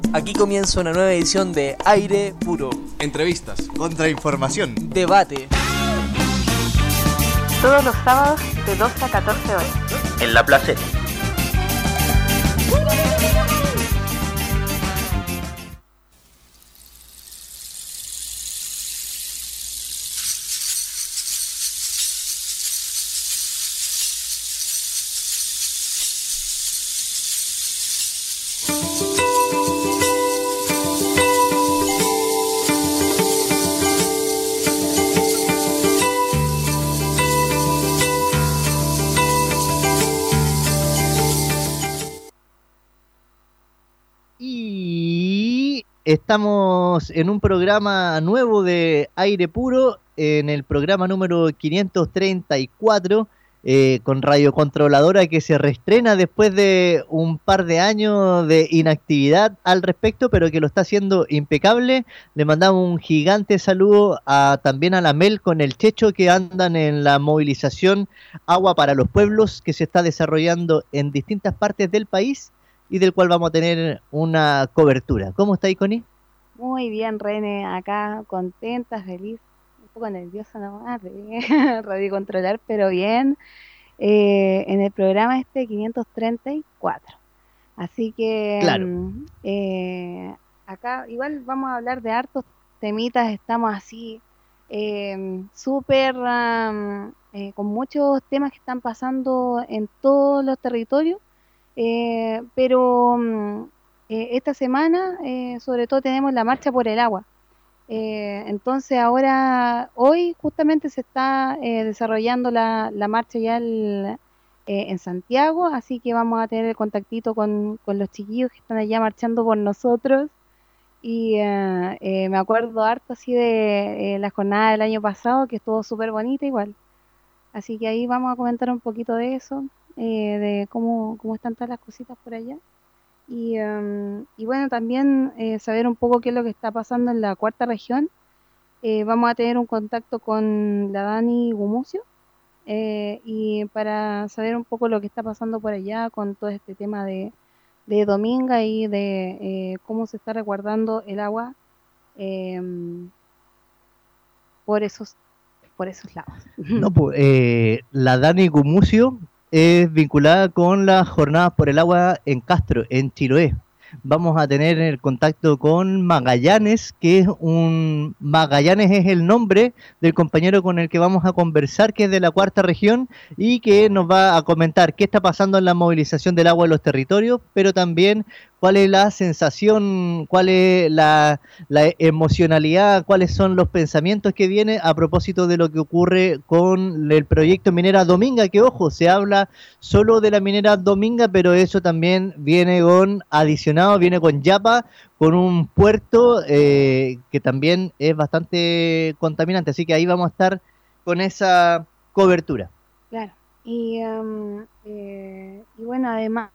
Aquí comienza una nueva edición de Aire Puro. Entrevistas, contrainformación, debate. Todos los sábados de 12 a 14 horas. En La Placeta. Estamos en un programa nuevo de Aire Puro, en el programa número 534, con Radio Controladora, que se reestrena después de un par de años de inactividad al respecto, pero que lo está haciendo impecable. Le mandamos un gigante saludo también a la Mel con el Checho, que andan en la movilización Agua para los Pueblos, que se está desarrollando en distintas partes del país y del cual vamos a tener una cobertura. ¿Cómo está, Connie? Muy bien, René, acá contenta, feliz, un poco nerviosa nomás de Radio Controlar, pero bien, en el programa 534. Así que claro. Acá igual vamos a hablar de hartos temitas, estamos así súper con muchos temas que están pasando en todos los territorios. Pero esta semana sobre todo tenemos la marcha por el agua, entonces hoy justamente se está desarrollando la marcha ya en Santiago, así que vamos a tener el contactito con los chiquillos que están allá marchando por nosotros. Y me acuerdo harto así de la jornada del año pasado, que estuvo súper bonita igual, así que ahí vamos a comentar un poquito de eso. De cómo están todas las cositas por allá y bueno, también saber un poco qué es lo que está pasando en la cuarta región. Vamos a tener un contacto con la Dani Gumucio y para saber un poco lo que está pasando por allá con todo este tema de Dominga y de cómo se está resguardando el agua por esos lados. No, pues, la Dani Gumucio es vinculada con las jornadas por el agua en Castro, en Chiloé. Vamos a tener el contacto con Magallanes, Magallanes es el nombre del compañero con el que vamos a conversar, que es de la cuarta región y que nos va a comentar qué está pasando en la movilización del agua en los territorios, pero también cuál es la sensación, cuál es la emocionalidad, cuáles son los pensamientos que viene a propósito de lo que ocurre con el proyecto Minera Dominga, que ojo, se habla solo de la minera Dominga, pero eso también viene con adicionado, viene con Yapa, con un puerto que también es bastante contaminante, así que ahí vamos a estar con esa cobertura. Claro, y bueno, además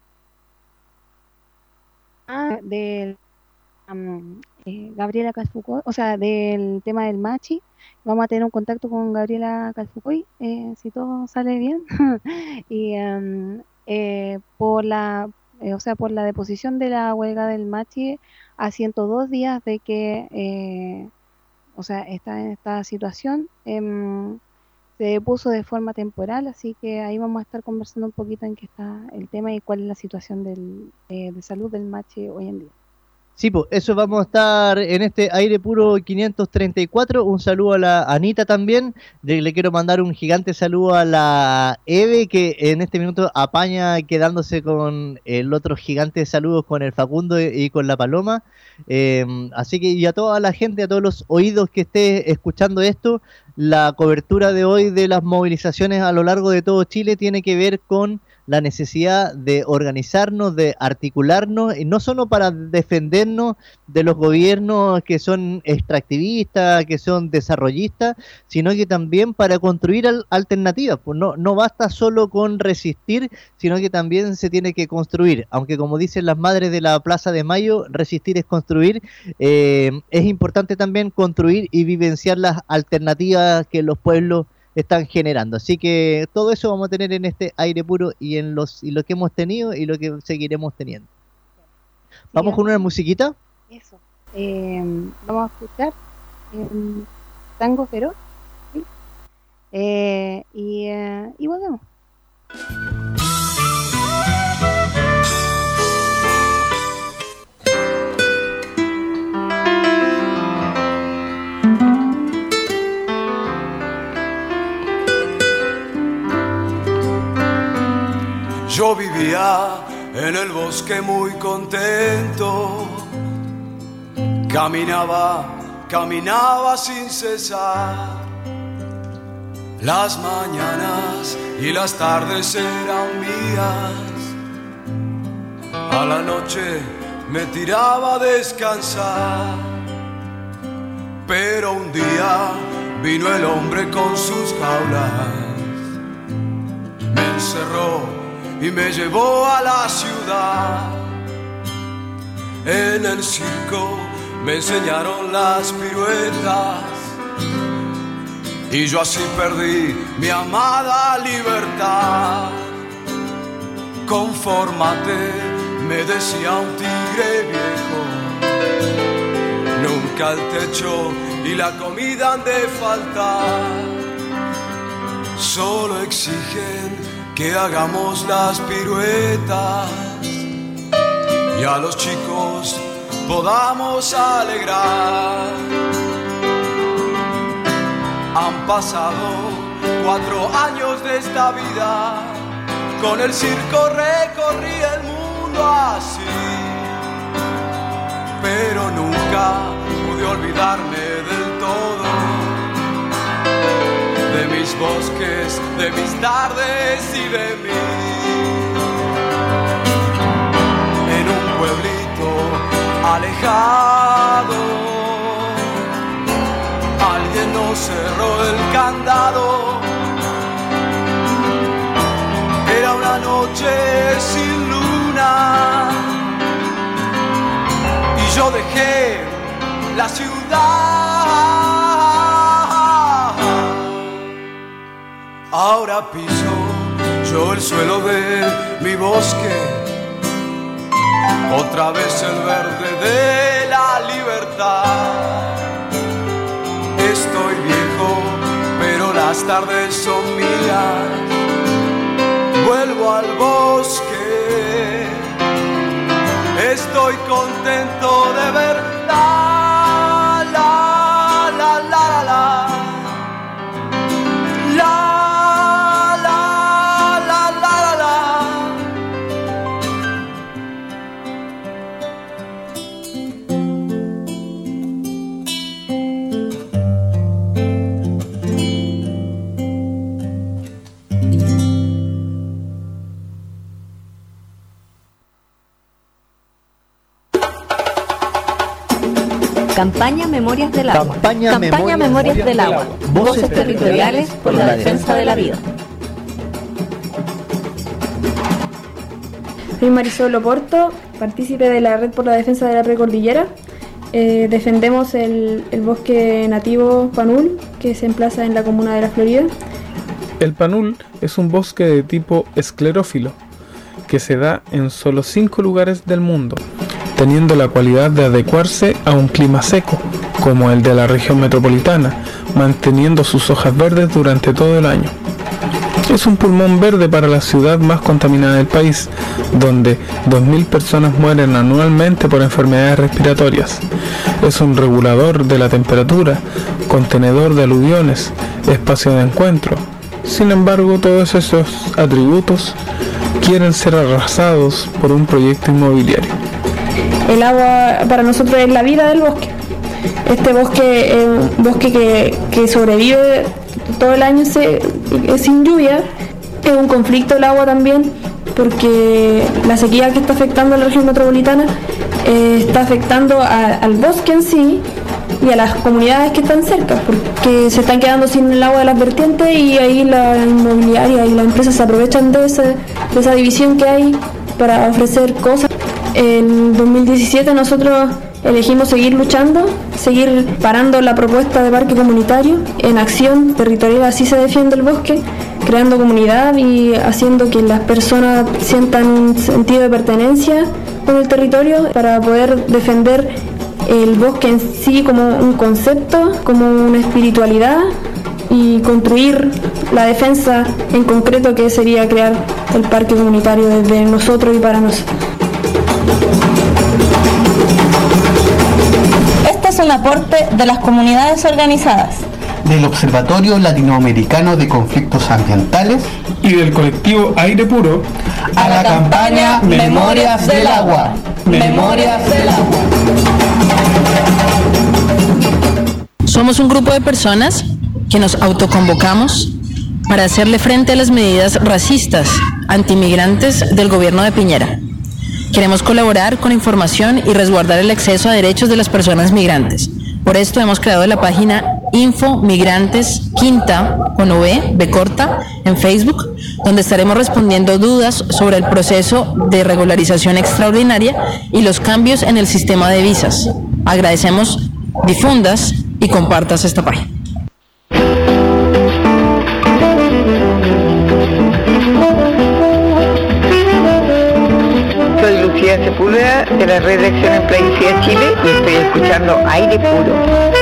del Gabriela Calfucoy, o sea, del tema del Machi, vamos a tener un contacto con Gabriela Calfucoy, si todo sale bien, y por la deposición de la huelga del Machi a 102 días de que está en esta situación, se puso de forma temporal, así que ahí vamos a estar conversando un poquito en qué está el tema y cuál es la situación de salud del Machi hoy en día. Sí, pues eso vamos a estar en este Aire Puro 534. Un saludo a la Anita también. Le quiero mandar un gigante saludo a la Eve, que en este minuto apaña quedándose con el otro gigante de saludos con el Facundo y con la Paloma. Así que, y a toda la gente, a todos los oídos que esté escuchando esto, la cobertura de hoy de las movilizaciones a lo largo de todo Chile tiene que ver con la necesidad de organizarnos, de articularnos, y no solo para defendernos de los gobiernos que son extractivistas, que son desarrollistas, sino que también para construir alternativas. Pues no basta solo con resistir, sino que también se tiene que construir. Aunque, como dicen las madres de la Plaza de Mayo, resistir es construir. Es importante también construir y vivenciar las alternativas que los pueblos están generando. Así que todo eso vamos a tener en este Aire Puro y lo que hemos tenido y lo que seguiremos teniendo. ¿Vamos con una musiquita? Eso. Vamos a escuchar Tango Feroz, ¿sí? Y volvemos. Yo vivía en el bosque muy contento, caminaba sin cesar. Las mañanas y las tardes eran mías, a la noche me tiraba a descansar. Pero un día vino el hombre con sus jaulas, me encerró y me llevó a la ciudad. En el circo me enseñaron las piruetas y yo así perdí mi amada libertad. Confórmate, me decía un tigre viejo, nunca el techo y la comida han de faltar. Solo exigen que hagamos las piruetas y a los chicos podamos alegrar. Han pasado 4 años de esta vida, con el circo recorrí el mundo así, pero nunca pude olvidarme del todo, de mis bosques, de mis tardes y de mí. En un pueblito alejado, alguien nos cerró el candado. Era una noche sin luna y yo dejé la ciudad. Ahora piso yo el suelo de mi bosque, otra vez el verde de la libertad. Estoy viejo, pero las tardes son mías. Vuelvo al bosque, estoy contento de ver la, la, la, la, la, la. Campaña Memorias del Agua. Campaña Memorias del Agua. Voces territoriales por la defensa de la vida. Soy Marisol Oporto, partícipe de la Red por la Defensa de la Precordillera. Defendemos el bosque nativo Panul, que se emplaza en la comuna de La Florida. El Panul es un bosque de tipo esclerófilo, que se da en solo 5 lugares del mundo, teniendo la cualidad de adecuarse a un clima seco, como el de la región metropolitana, manteniendo sus hojas verdes durante todo el año. Es un pulmón verde para la ciudad más contaminada del país, donde 2.000 personas mueren anualmente por enfermedades respiratorias. Es un regulador de la temperatura, contenedor de aluviones, espacio de encuentro. Sin embargo, todos esos atributos quieren ser arrasados por un proyecto inmobiliario. El agua para nosotros es la vida del bosque. Este bosque es un bosque que sobrevive todo el año sin lluvia. Es un conflicto el agua también, porque la sequía que está afectando a la región metropolitana está afectando al bosque en sí y a las comunidades que están cerca, porque se están quedando sin el agua de las vertientes y ahí la inmobiliaria y las empresas se aprovechan de esa división que hay para ofrecer cosas. En 2017 nosotros elegimos seguir luchando, seguir parando la propuesta de parque comunitario. En acción territorial así se defiende el bosque, creando comunidad y haciendo que las personas sientan un sentido de pertenencia con el territorio para poder defender el bosque en sí como un concepto, como una espiritualidad, y construir la defensa en concreto, que sería crear el parque comunitario desde nosotros y para nosotros. Este es un aporte de las comunidades organizadas, del Observatorio Latinoamericano de Conflictos Ambientales y del colectivo Aire Puro a la campaña Memorias del Agua. Memorias del Agua. Somos un grupo de personas que nos autoconvocamos para hacerle frente a las medidas racistas, antimigrantes del gobierno de Piñera. Queremos colaborar con información y resguardar el acceso a derechos de las personas migrantes. Por esto hemos creado la página Info Migrantes Quinta con B corta en Facebook, donde estaremos respondiendo dudas sobre el proceso de regularización extraordinaria y los cambios en el sistema de visas. Agradecemos difundas y compartas esta página. Soy Lucía Sepúlveda de la Red de Acción en Plaguicida Chile y estoy escuchando Aire Puro.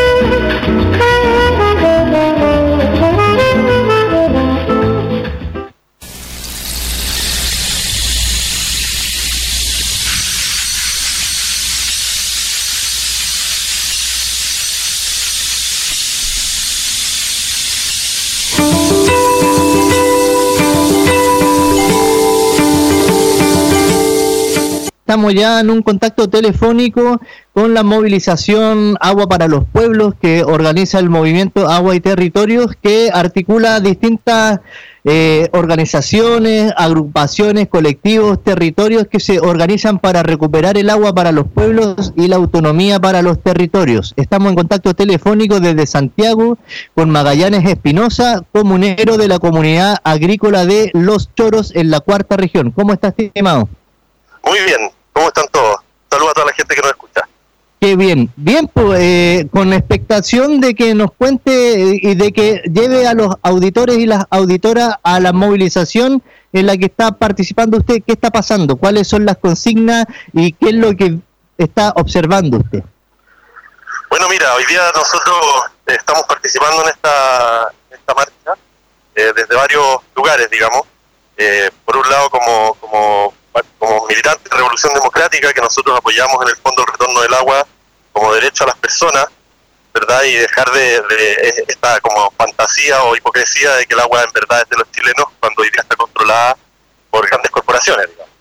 Estamos ya en un contacto telefónico con la movilización Agua para los Pueblos que organiza el movimiento Agua y Territorios, que articula distintas organizaciones, agrupaciones, colectivos, territorios que se organizan para recuperar el agua para los pueblos y la autonomía para los territorios. Estamos en contacto telefónico desde Santiago con Magallanes Espinosa, comunero de la comunidad agrícola de Los Choros en la Cuarta Región. ¿Cómo estás, estimado? Muy bien, ¿cómo están todos? Saludos a toda la gente que nos escucha. Qué bien, bien, pues con expectación de que nos cuente y de que lleve a los auditores y las auditoras a la movilización en la que está participando usted. ¿Qué está pasando? ¿Cuáles son las consignas y qué es lo que está observando usted? Bueno, mira, hoy día nosotros estamos participando en esta marcha desde varios lugares, digamos. Por un lado como militantes de Revolución Democrática, que nosotros apoyamos en el fondo el retorno del agua como derecho a las personas, ¿verdad? Y dejar de esta como fantasía o hipocresía de que el agua en verdad es de los chilenos, cuando hoy día está controlada por grandes corporaciones, digamos.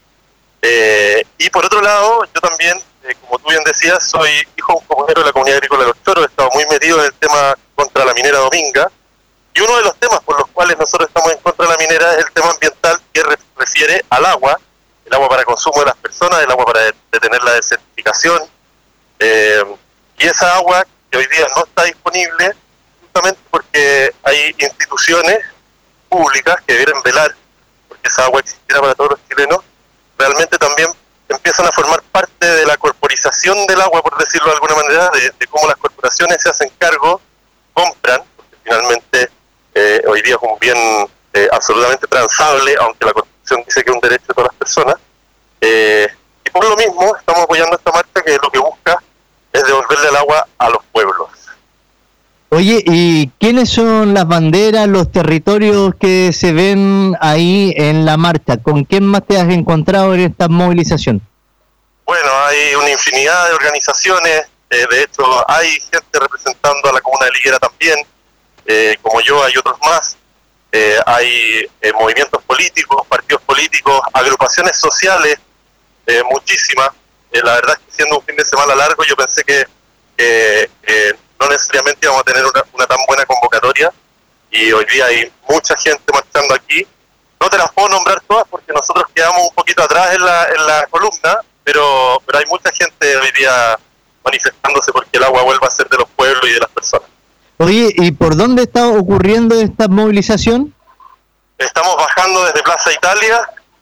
Y por otro lado, yo también, como tú bien decías, soy hijo de un comunero de la comunidad agrícola de Los Choros, he estado muy metido en el tema contra la minera Dominga, y uno de los temas por los cuales nosotros estamos en contra de la minera es el tema ambiental que refiere al agua, el agua para consumo de las personas, el agua para detener la desertificación, y esa agua que hoy día no está disponible justamente porque hay instituciones públicas que deben velar porque esa agua existiera para todos los chilenos, realmente también empiezan a formar parte de la corporización del agua, por decirlo de alguna manera, de cómo las corporaciones se hacen cargo, compran, porque finalmente hoy día es un bien absolutamente transable, aunque la Constitución dice que es un derecho de todas las personas, y por lo mismo estamos apoyando esta marcha que lo que busca es devolverle el agua a los pueblos. Oye, ¿y quiénes son las banderas, los territorios que se ven ahí en la marcha? ¿Con quién más te has encontrado en esta movilización? Bueno, hay una infinidad de organizaciones, de hecho hay gente representando a la comuna de Liguera también, como yo hay otros más, hay movimientos políticos, partidos políticos, agrupaciones sociales, muchísimas. La verdad es que siendo un fin de semana largo yo pensé que no necesariamente íbamos a tener una tan buena convocatoria, y hoy día hay mucha gente marchando aquí. No te las puedo nombrar todas porque nosotros quedamos un poquito atrás en la columna, pero hay mucha gente hoy día manifestándose porque el agua vuelva a ser de los pueblos y de las personas. Oye, ¿y por dónde está ocurriendo esta movilización? Estamos bajando desde Plaza Italia,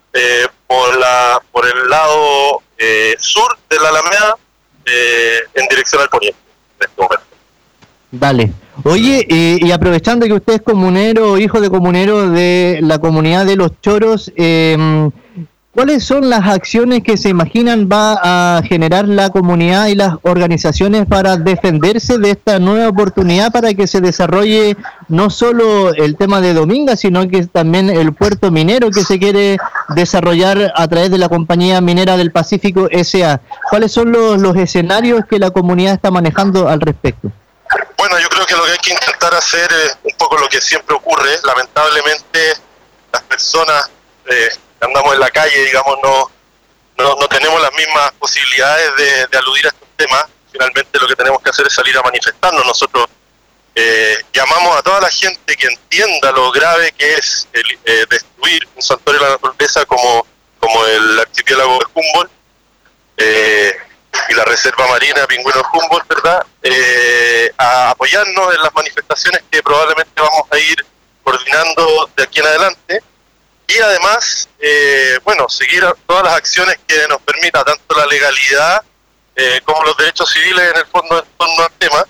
por el lado sur de la Alameda, en dirección al poniente, en este momento. Dale. Oye, y aprovechando que usted es comunero, hijo de comunero de la comunidad de Los Choros, ¿Cuáles son las acciones que se imaginan va a generar la comunidad y las organizaciones para defenderse de esta nueva oportunidad para que se desarrolle no solo el tema de Dominga, sino que también el puerto minero que se quiere desarrollar a través de la Compañía Minera del Pacífico S.A.? ¿Cuáles son los escenarios que la comunidad está manejando al respecto? Bueno, yo creo que lo que hay que intentar hacer es un poco lo que siempre ocurre. Lamentablemente, las personas andamos en la calle, digamos, no tenemos las mismas posibilidades de aludir a estos temas. Finalmente lo que tenemos que hacer es salir a manifestarnos. Nosotros llamamos a toda la gente que entienda lo grave que es destruir un santuario de la naturaleza como el archipiélago de Humboldt y la reserva marina Pingüinos Humboldt, ¿verdad? A apoyarnos en las manifestaciones que probablemente vamos a ir coordinando de aquí en adelante. Y además, seguir todas las acciones que nos permita tanto la legalidad como los derechos civiles en el fondo en torno al tema,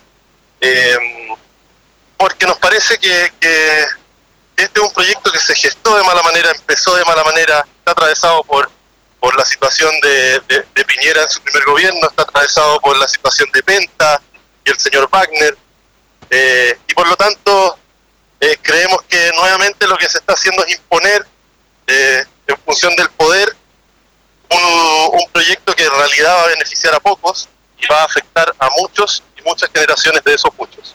porque nos parece que este es un proyecto que se gestó de mala manera, empezó de mala manera, está atravesado por la situación de Piñera en su primer gobierno, está atravesado por la situación de Penta y el señor Wagner, y por lo tanto creemos que nuevamente lo que se está haciendo es imponer en función del poder un proyecto que en realidad va a beneficiar a pocos y va a afectar a muchos y muchas generaciones de esos muchos.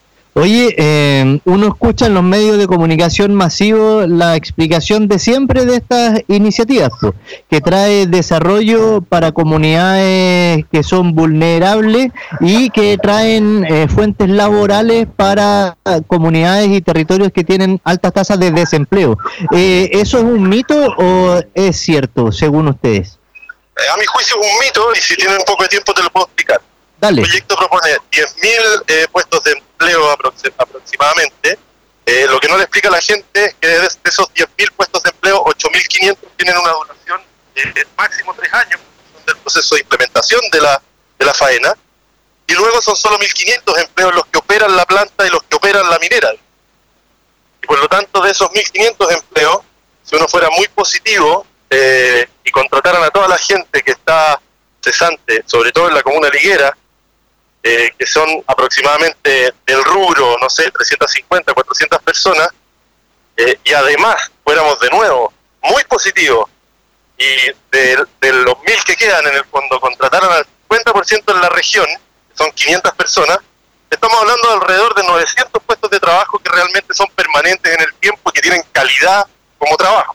Oye, uno escucha en los medios de comunicación masivos la explicación de siempre de estas iniciativas, que trae desarrollo para comunidades que son vulnerables y que traen fuentes laborales para comunidades y territorios que tienen altas tasas de desempleo. ¿Eso es un mito o es cierto, según ustedes? A mi juicio es un mito, y si tienen un poco de tiempo te lo puedo explicar. Dale. El proyecto propone 10.000 puestos de empleo aproximadamente. Lo que no le explica a la gente es que de esos 10.000 puestos de empleo, 8.500 tienen una duración de máximo 3 años del proceso de implementación de la faena, y luego son solo 1.500 empleos los que operan la planta y los que operan la minera. Y por lo tanto, de esos 1.500 empleos, si uno fuera muy positivo y contrataran a toda la gente que está cesante, sobre todo en la comuna de Liguera, que son aproximadamente del rubro, no sé, 350, 400 personas, y además fuéramos de nuevo muy positivos, y de los 1.000 que quedan en el fondo contrataran al 50% en la región, que son 500 personas, estamos hablando de alrededor de 900 puestos de trabajo que realmente son permanentes en el tiempo y que tienen calidad como trabajo.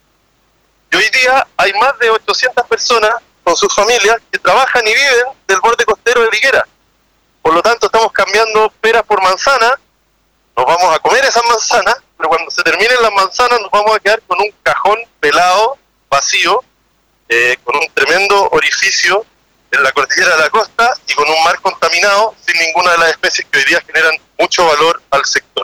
Y hoy día hay más de 800 personas con sus familias que trabajan y viven del borde costero de Liguera. Por lo tanto, estamos cambiando peras por manzanas, nos vamos a comer esas manzanas, pero cuando se terminen las manzanas nos vamos a quedar con un cajón pelado, vacío, con un tremendo orificio en la cordillera de la costa y con un mar contaminado sin ninguna de las especies que hoy día generan mucho valor al sector.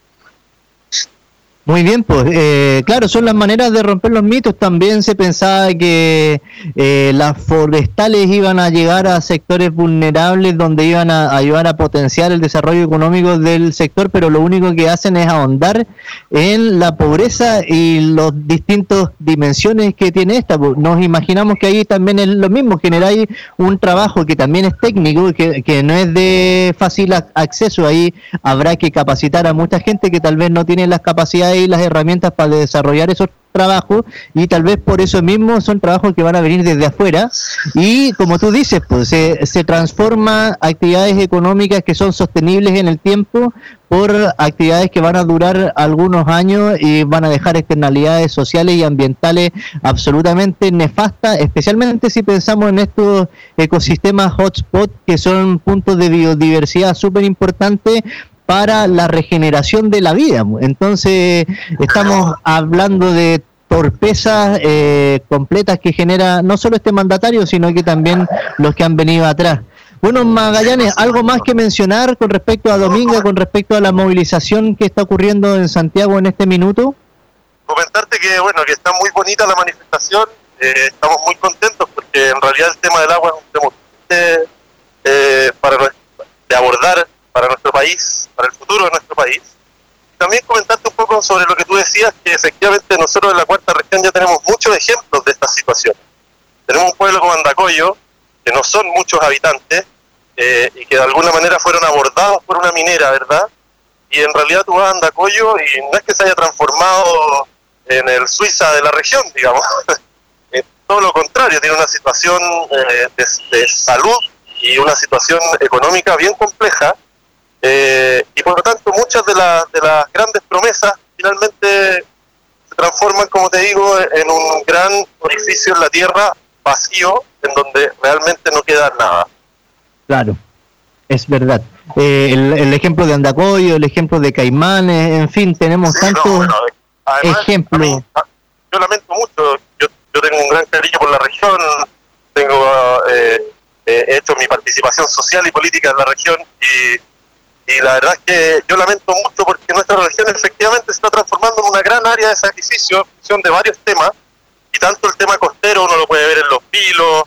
Muy bien, pues claro, son las maneras de romper los mitos. También se pensaba que las forestales iban a llegar a sectores vulnerables donde iban a ayudar a potenciar el desarrollo económico del sector, pero lo único que hacen es ahondar en la pobreza y las distintas dimensiones que tiene esta. Nos imaginamos que ahí también es lo mismo, generáis un trabajo que también es técnico, que no es de fácil acceso. Ahí habrá que capacitar a mucha gente que tal vez no tiene las capacidades y las herramientas para desarrollar esos trabajos, y tal vez por eso mismo son trabajos que van a venir desde afuera, y como tú dices, pues se transforma actividades económicas que son sostenibles en el tiempo por actividades que van a durar algunos años y van a dejar externalidades sociales y ambientales absolutamente nefastas, especialmente si pensamos en estos ecosistemas hotspot, que son puntos de biodiversidad súper importantes para la regeneración de la vida. Entonces estamos hablando de torpezas completas que genera no solo este mandatario, sino que también los que han venido atrás. Bueno, Magallanes, ¿algo más que mencionar con respecto a Dominga, con respecto a la movilización que está ocurriendo en Santiago en este minuto? Comentarte que que está muy bonita la manifestación, estamos muy contentos porque en realidad el tema del agua es un tema de abordar para nuestro país, para el futuro de nuestro país. también comentarte un poco sobre lo que tú decías, que efectivamente nosotros en la cuarta región ya tenemos muchos ejemplos de esta situación. Tenemos un pueblo como Andacollo, que no son muchos habitantes, y que de alguna manera fueron abordados por una minera, ¿verdad? Y en realidad tú vas a Andacollo y no es que se haya transformado en el Suiza de la región, digamos. Todo lo contrario, tiene una situación de salud y una situación económica bien compleja, y por lo tanto muchas de las grandes promesas finalmente se transforman, como te digo, en un gran orificio en la tierra vacío, en donde realmente no queda nada. Claro, es verdad. El ejemplo de Andacollo, el ejemplo de Caimanes, en fin, tenemos tantos ejemplos. Yo lamento mucho, yo tengo un gran cariño por la región, he hecho mi participación social y política en la región, y la verdad es que yo lamento mucho porque nuestra región efectivamente se está transformando en una gran área de sacrificio en función de varios temas, y tanto el tema costero uno lo puede ver en Los Vilos,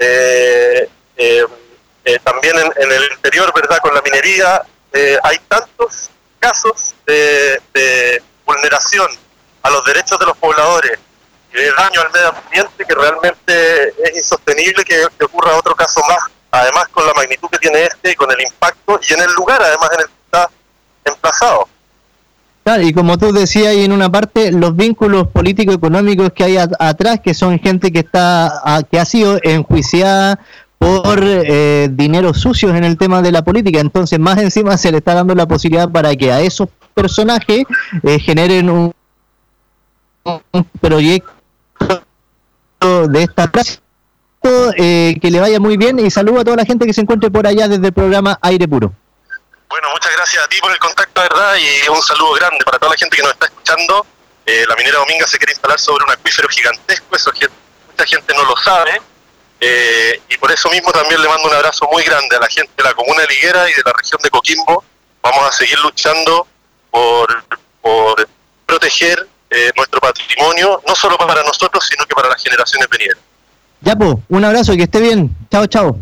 también en el interior, ¿verdad? Con la minería, hay tantos casos de vulneración a los derechos de los pobladores y de daño al medio ambiente que realmente es insostenible que ocurra otro caso más, además con la magnitud que tiene y con el impacto y en el lugar además en el que está emplazado. Claro, y como tú decías ahí en una parte, los vínculos político-económicos que hay atrás, que son gente que ha sido enjuiciada por dinero sucios en el tema de la política, entonces más encima se le está dando la posibilidad para que a esos personajes generen un proyecto de esta clase, que le vaya muy bien, y saludo a toda la gente que se encuentre por allá desde el programa Aire Puro. Bueno, muchas gracias a ti por el contacto, ¿verdad? Y un saludo grande para toda la gente que nos está escuchando. La minera Dominga se quiere instalar sobre un acuífero gigantesco, eso mucha gente no lo sabe. Y por eso mismo también le mando un abrazo muy grande a la gente de la comuna de Liguera y de la región de Coquimbo. Vamos a seguir luchando por proteger nuestro patrimonio, no solo para nosotros, sino que para las generaciones venideras. Ya, pues, un abrazo, que esté bien. Chao, chao.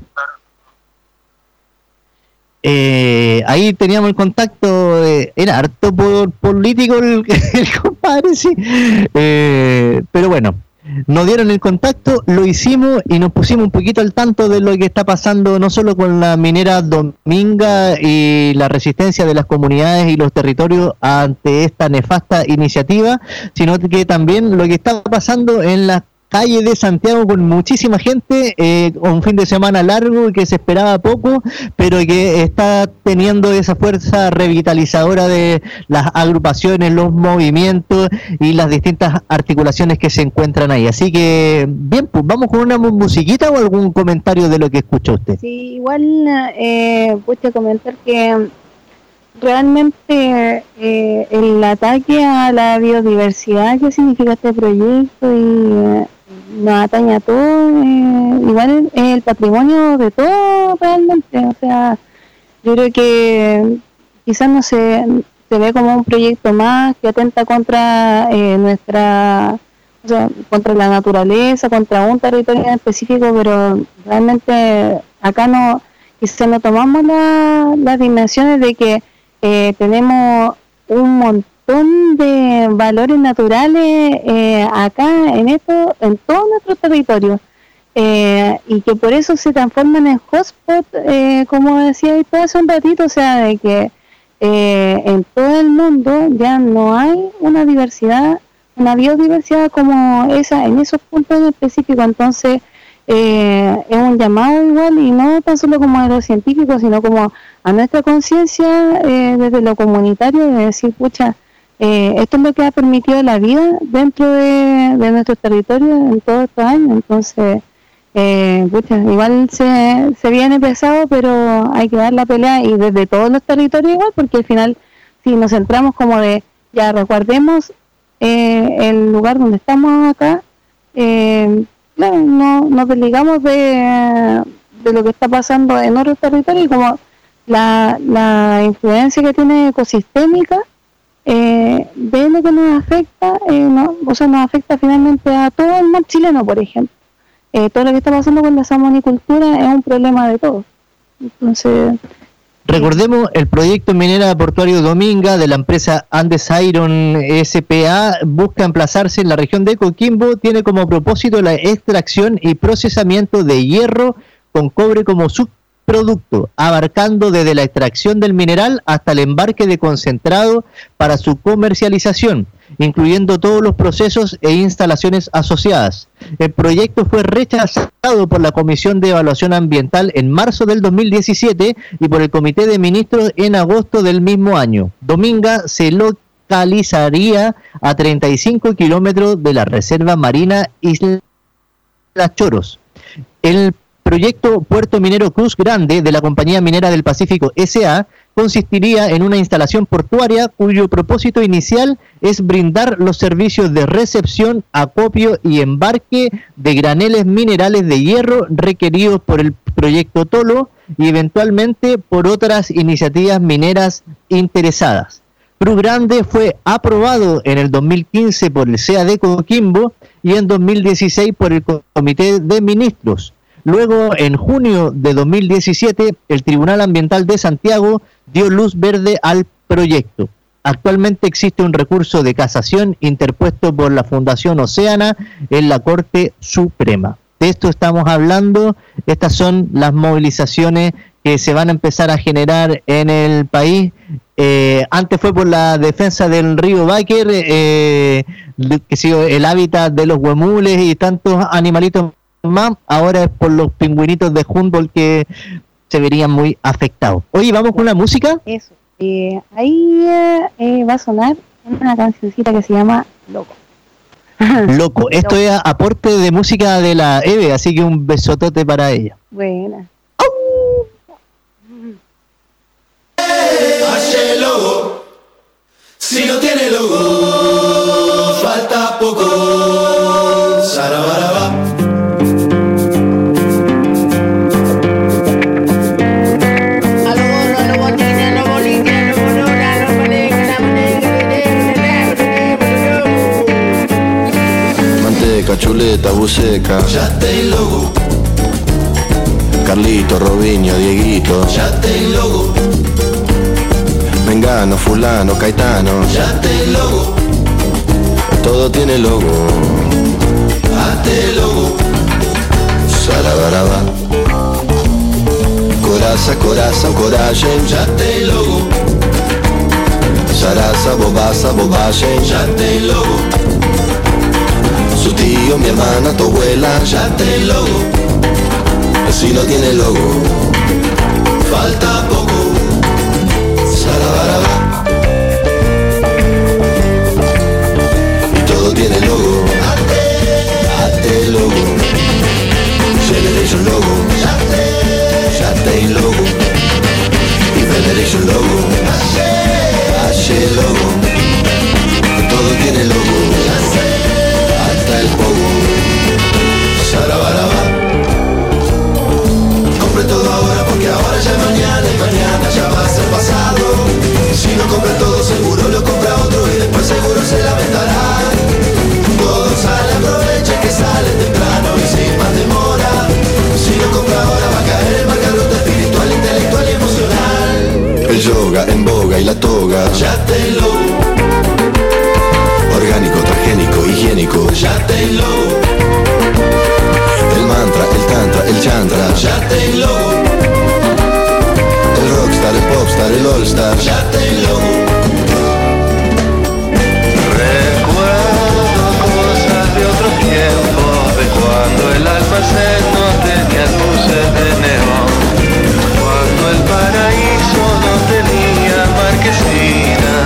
Ahí teníamos el contacto, era harto político el compadre, sí. Pero bueno, nos dieron el contacto, lo hicimos y nos pusimos un poquito al tanto de lo que está pasando, no solo con la minera Dominga y la resistencia de las comunidades y los territorios ante esta nefasta iniciativa, sino que también lo que está pasando en las calles de Santiago, con muchísima gente, un fin de semana largo que se esperaba poco, pero que está teniendo esa fuerza revitalizadora de las agrupaciones, los movimientos y las distintas articulaciones que se encuentran ahí. Así que, bien, pues vamos con una musiquita o algún comentario de lo que escuchó usted. Sí, igual voy a comentar que realmente el ataque a la biodiversidad que significa este proyecto y nos atañe a todo, igual es el patrimonio de todo realmente. O sea, yo creo que quizás no se ve como un proyecto más que atenta contra contra la naturaleza, contra un territorio en específico, pero realmente acá quizás no tomamos las dimensiones de que tenemos un montón de valores naturales acá en todo nuestro territorio, y que por eso se transforman en hotspot, como decía todo hace un ratito, o sea, de que en todo el mundo ya no hay una biodiversidad como esa en esos puntos en específico. Entonces es un llamado igual, y no tan solo como a los científicos, sino como a nuestra conciencia desde lo comunitario, de decir, pucha, esto es lo que ha permitido la vida dentro de nuestros territorios en todos estos años. Entonces, pucha, igual se viene pesado, pero hay que dar la pelea, y desde todos los territorios igual, porque al final, si nos centramos como de, ya resguardemos el lugar donde estamos acá, claro, no nos desligamos de lo que está pasando en otros territorios, como la influencia que tiene ecosistémica de lo que nos afecta, nos afecta finalmente a todo el mar chileno, por ejemplo. Todo lo que está pasando con la salmonicultura es un problema de todos. Entonces, Recordemos, el proyecto minera portuario Dominga de la empresa Andes Iron S.p.A. busca emplazarse en la región de Coquimbo. Tiene como propósito la extracción y procesamiento de hierro con cobre como subproducto, abarcando desde la extracción del mineral hasta el embarque de concentrado para su comercialización, incluyendo todos los procesos e instalaciones asociadas. El proyecto fue rechazado por la Comisión de Evaluación Ambiental en marzo del 2017 y por el Comité de Ministros en agosto del mismo año. Dominga se localizaría a 35 kilómetros de la Reserva Marina Isla Choros. El proyecto Puerto Minero Cruz Grande de la Compañía Minera del Pacífico S.A. consistiría en una instalación portuaria cuyo propósito inicial es brindar los servicios de recepción, acopio y embarque de graneles minerales de hierro requeridos por el proyecto Tolo y eventualmente por otras iniciativas mineras interesadas. Cruz Grande fue aprobado en el 2015 por el CEA de Coquimbo y en 2016 por el Comité de Ministros. Luego, en junio de 2017, el Tribunal Ambiental de Santiago dio luz verde al proyecto. Actualmente existe un recurso de casación interpuesto por la Fundación Oceana en la Corte Suprema. De esto estamos hablando. Estas son las movilizaciones que se van a empezar a generar en el país. Antes fue por la defensa del río Báquer, el hábitat de los huemules y tantos animalitos más. Ahora es por los pingüinitos de Humboldt que se verían muy afectados. Oye, ¿vamos con la música? Eso. Ahí va a sonar una cancioncita que se llama Loco. Loco. Esto es aporte de música de la Eve, así que un besotote para ella. Buena. Hace logo, si no tiene logo, falta poco. Sarabaraba. Manteca, chuleta, buceca. Ya te logo. Carlito, Robinho, Dieguito. Ya te logo. Mengano, fulano, Caetano. Ya te logo. Todo tiene logo. Hazte logo. Sarabaraba. Coraza, coraza, corajen. Ya te logo. Sarasa, bobaza, bobajen. Ya te logo. Su tío, mi hermana, tu abuela. Ya te logo. Si no tiene logo, falta poco. Sarabaraba. Y todo tiene logo. Hazte logo. Generation logo. Ya te logo. Y Federation logo. Hace logo. Todo tiene logo. Hasta el pogo. Sarabaraba. Compre todo ahora porque ahora ya es mañana y mañana ya va a ser pasado. Si no compra todo seguro lo compra otro y después seguro se lamentará. Todo sale, aproveche que sale temprano y sin más demora. Si no compra ahora va a caer en bancarrota espiritual, intelectual y emocional. El yoga en boga y la toga. Ya te logo. Orgánico, transgénico, higiénico. Ya te logo. El mantra, el tantra, el chantra. Ya te logo. El rockstar, el popstar, el allstar. Ya te logo. Recuerdo cosas de otros tiempos, de cuando el almacén no tenía luces de neón, cuando el paraíso no tenía marquesina.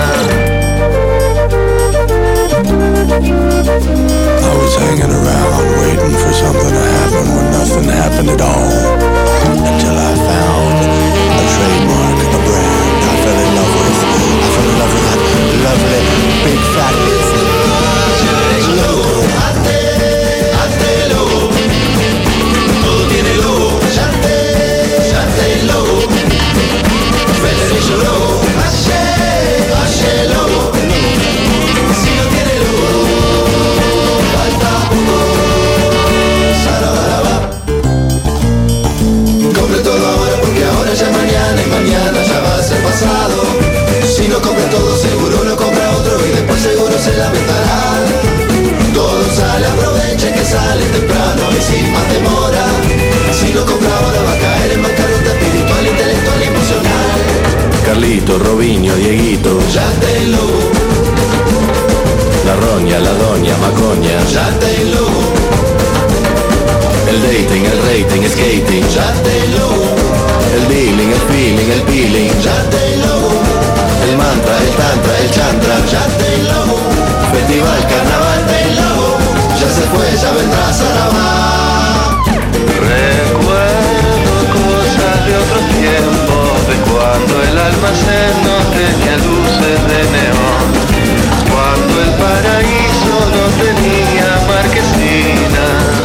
I was hanging around waiting for something to happen when nothing happened at all, until I found a trademark, a brand I fell in love with. I fell in love with that lovely big fat logo. Hazte logo. El dating, el rating, skating, el dealing, el feeling, el peeling, el mantra, el tantra, el chantra, festival, carnaval, ya se fue, ya vendrá Saravá. Recuerdo cosas de otros tiempos, de cuando el almacén no tenía luces de neón, cuando el paraíso no tenía marquesina.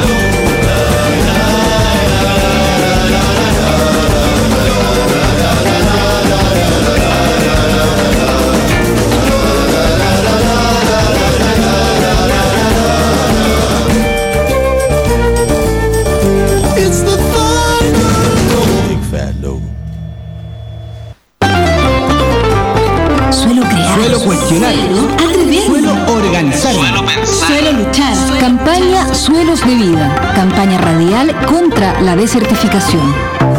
Suelo crear. Suelo cuestionar. Suelo organizar. Suelo luchar. Campaña Suelos de Vida. Campaña radial contra la desertificación.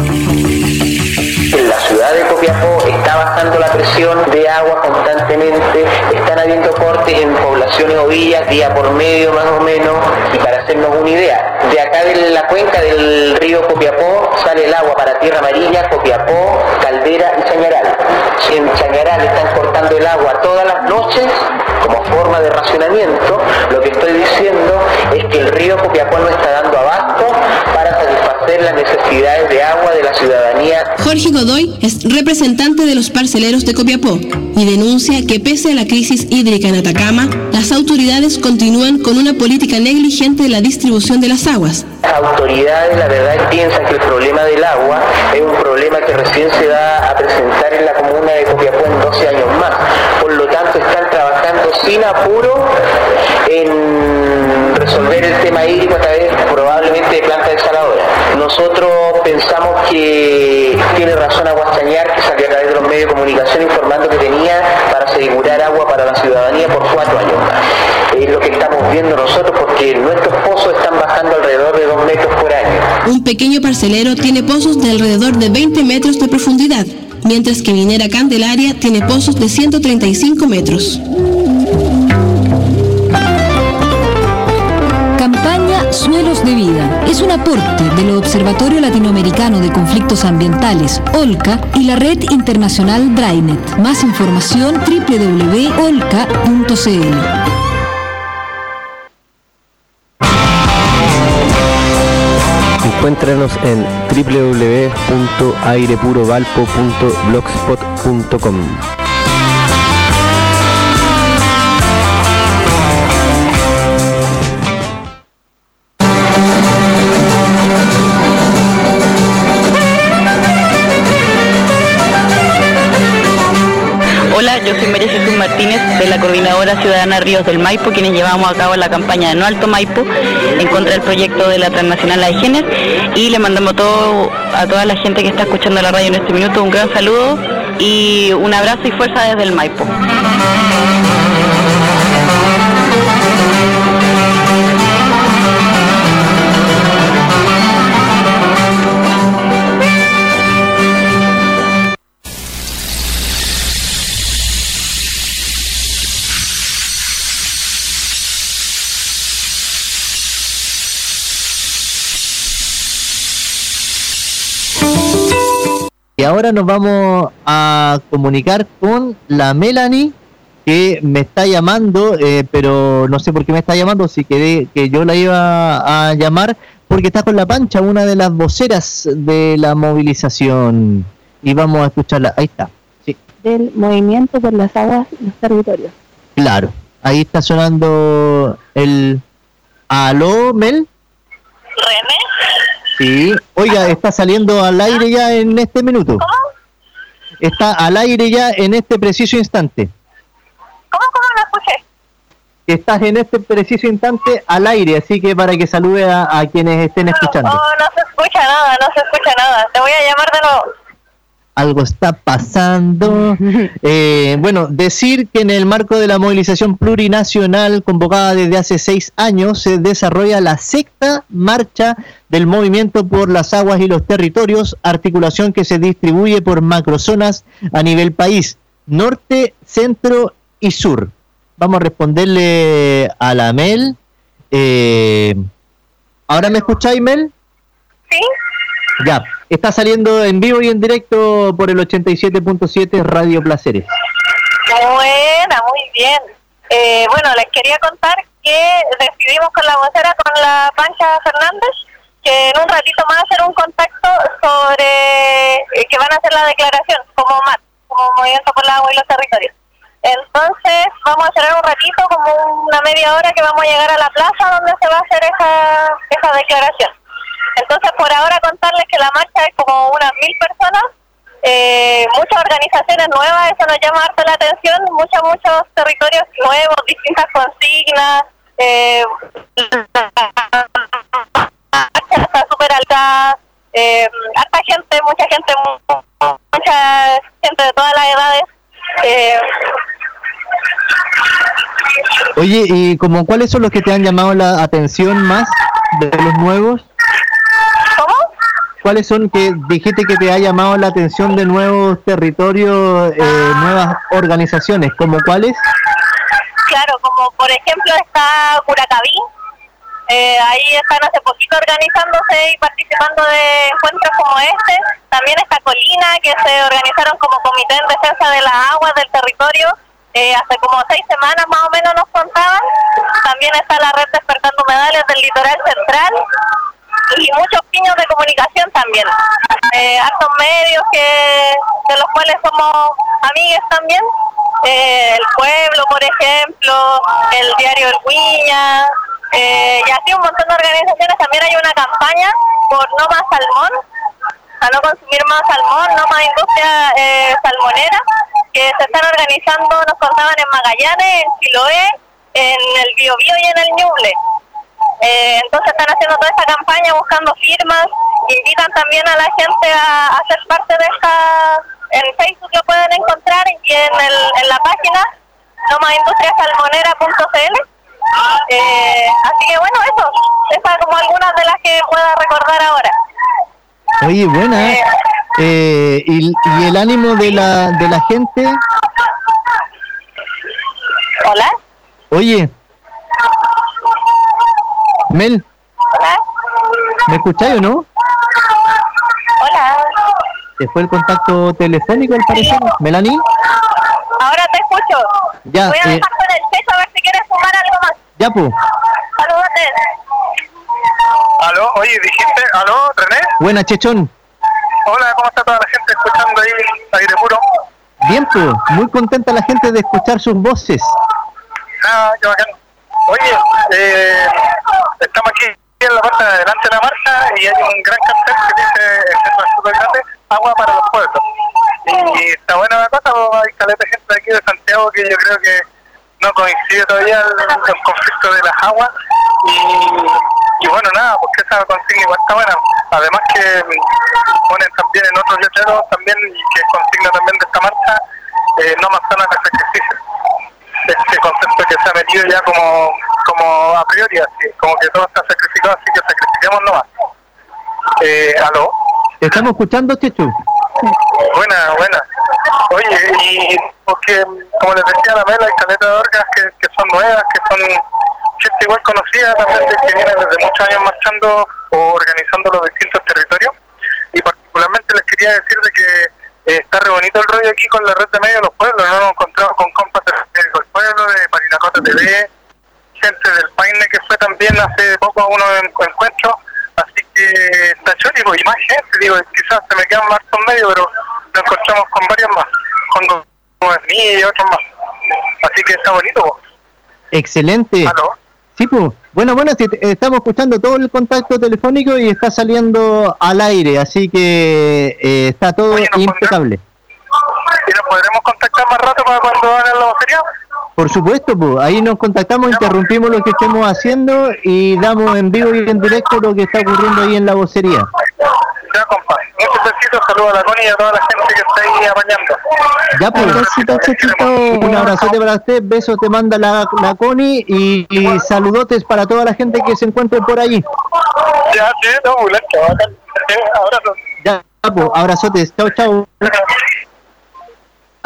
En la ciudad de Copiapó está bajando la presión de agua constantemente, están habiendo cortes en poblaciones o villas día por medio más o menos, y para hacernos una idea, de acá de la cuenca del río Copiapó sale el agua para Tierra Amarilla, Copiapó, Caldera y Chañaral. En Chañaral están cortando el agua todas las noches como forma de racionamiento. Lo que estoy diciendo es que el río Copiapó no está dando abasto para satisfacer las necesidades de agua de la ciudadanía. Jorge Godoy es representante de los parceleros de Copiapó y denuncia que pese a la crisis hídrica en Atacama, las autoridades continúan con una política negligente de la distribución de las aguas. Las autoridades, la verdad, piensan que el problema del agua es un problema que recién se va a presentar en la comuna de Copiapó en 12 años más. Por lo tanto, están trabajando sin apuro en resolver el tema hídrico a través probablemente de plantas desaladoras. Nosotros pensamos que tiene razón Aguaschañar, que salió a través de los medios de comunicación informando que tenía para asegurar agua para la ciudadanía por 4 años más. Es lo que estamos viendo nosotros, porque nuestros pozos están bajando alrededor de 2 metros por año. Un pequeño parcelero tiene pozos de alrededor de 20 metros de profundidad, mientras que Minera Candelaria tiene pozos de 135 metros. Campaña Suelos de Vida es un aporte del Observatorio Latinoamericano de Conflictos Ambientales, OLCA, y la red internacional Drainet. Más información www.olca.cl. Encuéntranos en www.airepurovalpo.blogspot.com. Hola, yo soy María Jesús Martínez de la Coordinadora Ciudadana Ríos del Maipo, quienes llevamos a cabo la campaña de No Alto Maipo en contra del proyecto de la Transnacional Aegener, y le mandamos a toda la gente que está escuchando la radio en este minuto un gran saludo y un abrazo y fuerza desde el Maipo. Y ahora nos vamos a comunicar con la Melanie, que me está llamando, pero no sé por qué me está llamando, así que yo la iba a llamar porque está con la Pancha, una de las voceras de la movilización, y vamos a escucharla. Ahí está, sí. Del Movimiento por las Aguas y los Territorios. Claro, ahí está sonando el... ¿Aló, Mel? ¿René? Sí, oiga, está saliendo al aire ya en este minuto. ¿Cómo? Está al aire ya en este preciso instante. ¿Cómo no escuché? Estás en este preciso instante al aire, así que para que salude a quienes estén escuchando. No se escucha nada. Te voy a llamar de nuevo. Algo está pasando. Bueno, decir que en el marco de la movilización plurinacional convocada desde hace 6 años se desarrolla la 6ª marcha del Movimiento por las Aguas y los Territorios, articulación que se distribuye por macrozonas a nivel país, norte, centro y sur. Vamos a responderle a la Mel. ¿Ahora me escucháis, Mel? ¿Sí? Ya, está saliendo en vivo y en directo por el 87.7 Radio Placeres. Buena, muy bien. Bueno, les quería contar que decidimos con la vocera, con la Pancha Fernández, que en un ratito más hacer un contacto sobre que van a hacer la declaración como MAT, como Movimiento por el Agua y los Territorios. Entonces vamos a hacer un ratito, como una media hora, que vamos a llegar a la plaza donde se va a hacer esa declaración. Entonces, por ahora contarles que la marcha es como unas 1000 personas, muchas organizaciones nuevas, eso nos llama harto la atención, muchos territorios nuevos, distintas consignas, está súper alta, harta gente, mucha gente de todas las edades. Oye, ¿y como cuáles son los que te han llamado la atención más de los nuevos? ¿Cómo? ¿Cuáles son que dijiste que te ha llamado la atención de nuevos territorios, nuevas organizaciones? ¿Como cuáles? Claro, como por ejemplo está Curacaví, ahí están hace poquito organizándose y participando de encuentros como este. También está Colina, que se organizaron como Comité en Defensa de las Aguas del Territorio, hace como 6 semanas más o menos nos contaban. También está la red Despertando Humedales del Litoral Central y muchos piños de comunicación también. Hartos medios de los cuales somos amigues también. El Pueblo, por ejemplo, el diario El Guiña, y así un montón de organizaciones. También hay una campaña por no más salmón, a no consumir más salmón, no más industria salmonera, que se están organizando, nos contaban, en Magallanes, en Chiloé, en el Biobío y en el Ñuble. Entonces están haciendo toda esta campaña buscando firmas, invitan también a la gente a ser parte de esta. En Facebook lo pueden encontrar y en la página nomasindustriasalmonera.cl. Así que bueno, eso, esas como algunas de las que pueda recordar ahora. Oye, buena. Y el ánimo de la gente. Hola. Oye, Mel. Hola. ¿Me escucháis o no? Hola. ¿Te fue el contacto telefónico al parecer, Melanie? Ahora te escucho. Ya. Voy a dejar con el pecho a ver si quieres sumar algo más. Ya, pues. Salúdate. Aló, oye, dijiste, aló, René. Buena, Chechón. Hola, ¿cómo está toda la gente escuchando ahí Aire Puro? Bien, pues. Muy contenta la gente de escuchar sus voces. Ah, qué bacán. Oye, estamos aquí en la parte de adelante de la marcha y hay un gran cartel que dice, es súper grande, agua para los pueblos. Y está buena la cosa, hay caleta de gente aquí de Santiago que yo creo que no coincide todavía el conflicto de las aguas. Y bueno, nada, porque esa consigna igual está buena. Además que ponen también en otros letreros también, y que es consigna también de esta marcha, no más zonas de sacrificio. Este concepto que se ha metido ya como a priori, así, como que todo está sacrificado, así que sacrifiquemos nomás. ¿Aló? ¿Te estamos escuchando, Chechu? Buena. Oye, y porque, como les decía la Mela, hay caleta de orgas que son nuevas, que son gente igual conocida también, que vienen desde muchos años marchando o organizando los distintos territorios. Y particularmente les quería decir de que está re bonito el rollo aquí con la red de medios de los pueblos. Nos hemos encontrado con compas del pueblo, de Parinacota TV, gente del Paine que fue también hace poco a unos encuentros. Así que está chólico, y más gente, digo, quizás se me quedan más con medio, pero nos encontramos con varios más, con Guarni y otros más. Así que está bonito, vos. Excelente. ¿Aló? Sí, pues. Bueno, sí, estamos escuchando todo el contacto telefónico y está saliendo al aire, así que está todo impecable. ¿Y nos podremos contactar más rato para cuando hagan la vocería? Por supuesto, pues. Ahí nos contactamos, interrumpimos lo que estemos haciendo y damos en vivo y en directo lo que está ocurriendo ahí en la vocería. Ya, compadre. Muchos besitos, saludos a la Connie y a toda la gente que está ahí apañando. Ya, pues. Un abrazote para usted, besos te manda la Connie y saludotes para toda la gente que se encuentre por allí. Ya, sí, no, abrazos. Ya, pues, abrazotes. Chao.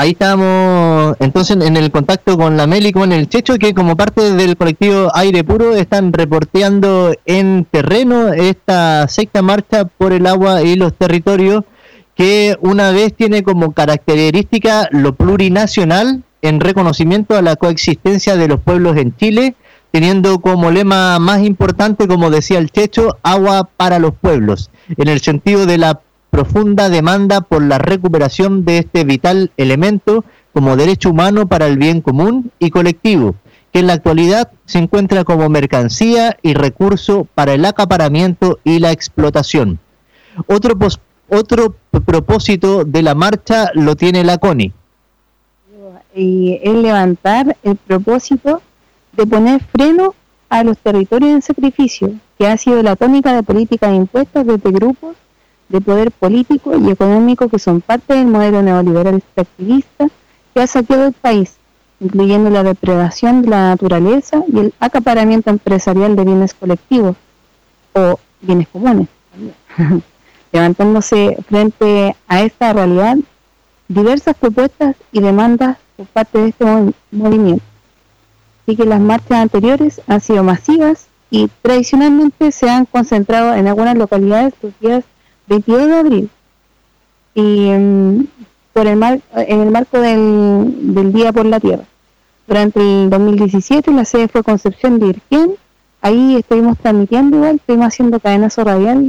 ahí estábamos entonces en el contacto con la Meli y con el Checho, que como parte del colectivo Aire Puro están reporteando en terreno esta sexta marcha por el agua y los territorios, que una vez tiene como característica lo plurinacional en reconocimiento a la coexistencia de los pueblos en Chile, teniendo como lema más importante, como decía el Checho, agua para los pueblos, en el sentido de la profunda demanda por la recuperación de este vital elemento como derecho humano para el bien común y colectivo, que en la actualidad se encuentra como mercancía y recurso para el acaparamiento y la explotación. Otro propósito de la marcha lo tiene la CONI. Y es levantar el propósito de poner freno a los territorios en sacrificio, que ha sido la tónica de políticas impuestas desde grupos de poder político y económico que son parte del modelo neoliberal extractivista que ha saqueado el país, incluyendo la depredación de la naturaleza y el acaparamiento empresarial de bienes colectivos o bienes comunes. Levantándose frente a esta realidad diversas propuestas y demandas por parte de este movimiento. Así que las marchas anteriores han sido masivas y tradicionalmente se han concentrado en algunas localidades los días 22 de abril. Y en el marco del Día por la Tierra. Durante el 2017 la sede fue Concepción de Irquén. Ahí estuvimos transmitiendo igual, estuvimos haciendo cadenazo radial.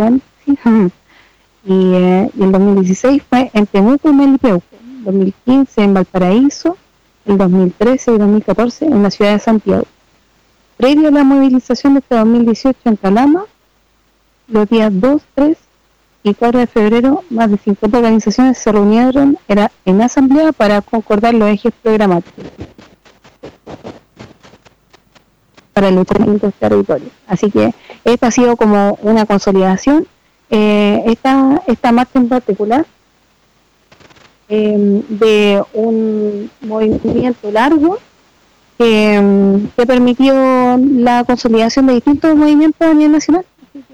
Y el 2016 fue en Temuco y Melipeuco. El 2015 en Valparaíso. El 2013 y 2014 en la ciudad de Santiago. Previo a la movilización de este 2018 en Calama, los días 2, 3 y 4 de febrero, más de 50 organizaciones se reunieron en asamblea para concordar los ejes programáticos para el luchar en los territorios. Así que esta ha sido como una consolidación. Esta marcha en particular de un movimiento largo que permitió la consolidación de distintos movimientos a nivel nacional.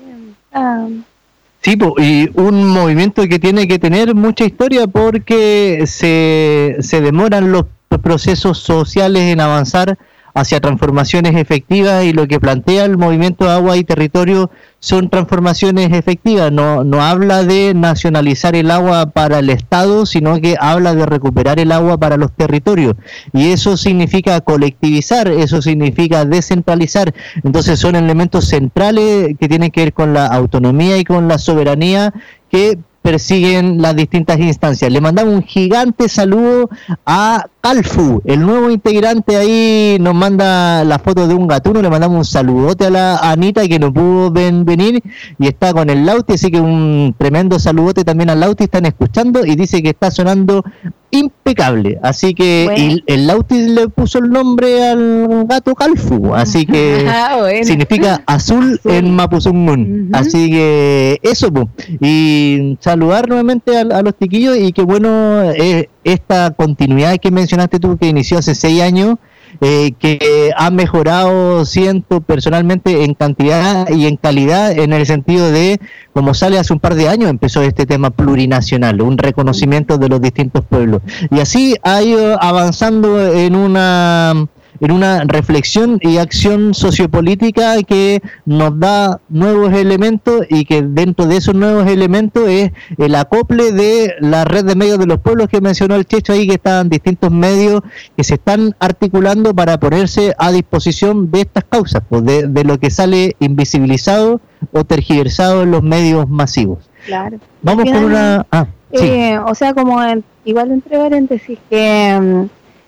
Sí, y un movimiento que tiene que tener mucha historia porque se demoran los procesos sociales en avanzar hacia transformaciones efectivas, y lo que plantea el movimiento Agua y Territorio son transformaciones efectivas. No habla de nacionalizar el agua para el Estado, sino que habla de recuperar el agua para los territorios, y eso significa colectivizar, eso significa descentralizar. Entonces son elementos centrales que tienen que ver con la autonomía y con la soberanía que persiguen las distintas instancias. Le mandamos un gigante saludo a Calfu, el nuevo integrante. Ahí nos manda la foto de un gatuno. Le mandamos un saludote a la Anita, que no pudo venir y está con el Lauti, así que un tremendo saludote también al Lauti. Están escuchando y dice que está sonando impecable, así que bueno. Y el Lauti le puso el nombre al gato Calfu, así que bueno. Significa azul en Mapuzungún. Así que eso, y saludar nuevamente a los chiquillos, y que bueno, esta continuidad que mencionaste tú, que inició hace 6 años, que ha mejorado, siento personalmente, en cantidad y en calidad, en el sentido de, como sale hace un par de años, empezó este tema plurinacional, un reconocimiento de los distintos pueblos, y así ha ido avanzando en una reflexión y acción sociopolítica que nos da nuevos elementos, y que dentro de esos nuevos elementos es el acople de la red de medios de los pueblos que mencionó el Checho ahí, que están distintos medios que se están articulando para ponerse a disposición de estas causas, pues de lo que sale invisibilizado o tergiversado en los medios masivos. Claro. Vamos con una... sí. O sea, como igual entre paréntesis, que...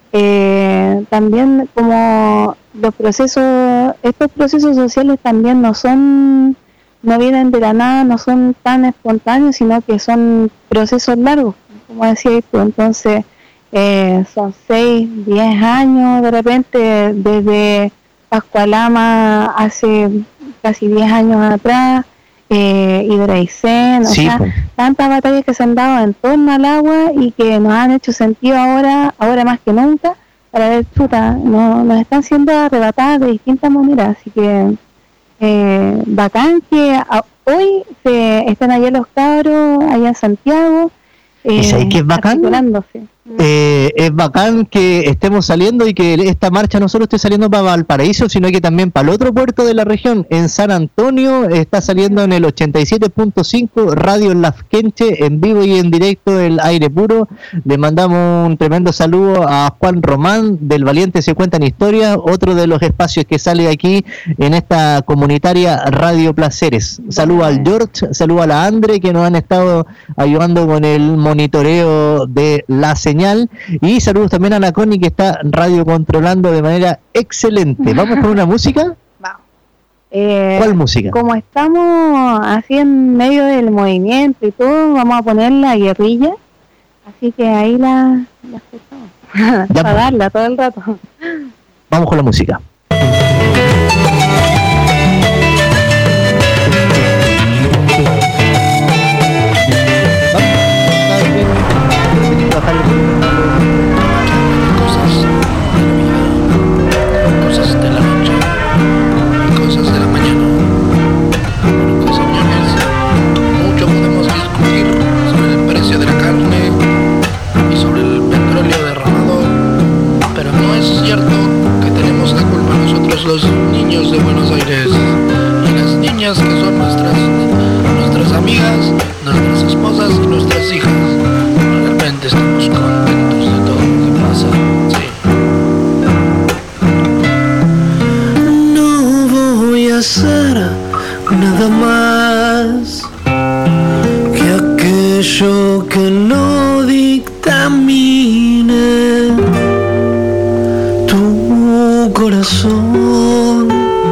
también como estos procesos sociales también no vienen de la nada, no son tan espontáneos, sino que son procesos largos, como decía tú. Entonces son 6, 10 años de repente, desde Pascualama hace casi 10 años atrás, Hidraicén, sí, o sea, tantas batallas que se han dado en torno al agua y que nos han hecho sentido ahora más que nunca, para ver, nos están siendo arrebatadas de distintas maneras. Así que bacán que hoy están allá los cabros, allá en Santiago, ¿y sabes qué es bacán? Es bacán que estemos saliendo y que esta marcha no solo esté saliendo para Valparaíso, sino que también para el otro puerto de la región, en San Antonio, está saliendo en el 87.5 Radio Lafkenche, en vivo y en directo, el aire puro. Le mandamos un tremendo saludo a Juan Román, del Valiente Se Cuentan Historias, otro de los espacios que sale aquí en esta comunitaria Radio Placeres. Saludo al George, saludo a la Andre, que nos han estado ayudando con el monitoreo de la señal, y saludos también a la Connie, que está radio controlando de manera excelente. ¿Vamos con una música? Vamos. ¿Cuál música? Como estamos así en medio del movimiento y todo, vamos a poner La Guerrilla, así que ahí la escuchamos para darla todo el rato. Vamos con la música. Cosas de la noche, cosas de la mañana. Pues señores, mucho podemos discutir sobre el precio de la carne y sobre el petróleo derramado, pero no es cierto que tenemos la culpa nosotros los niños de Buenos Aires y las niñas que son nuestras amigas, nuestras esposas y nuestras hijas. Realmente estamos contentos de todo lo que pasa. Sí. No voy a hacer nada más que aquello que no dictamine tu corazón.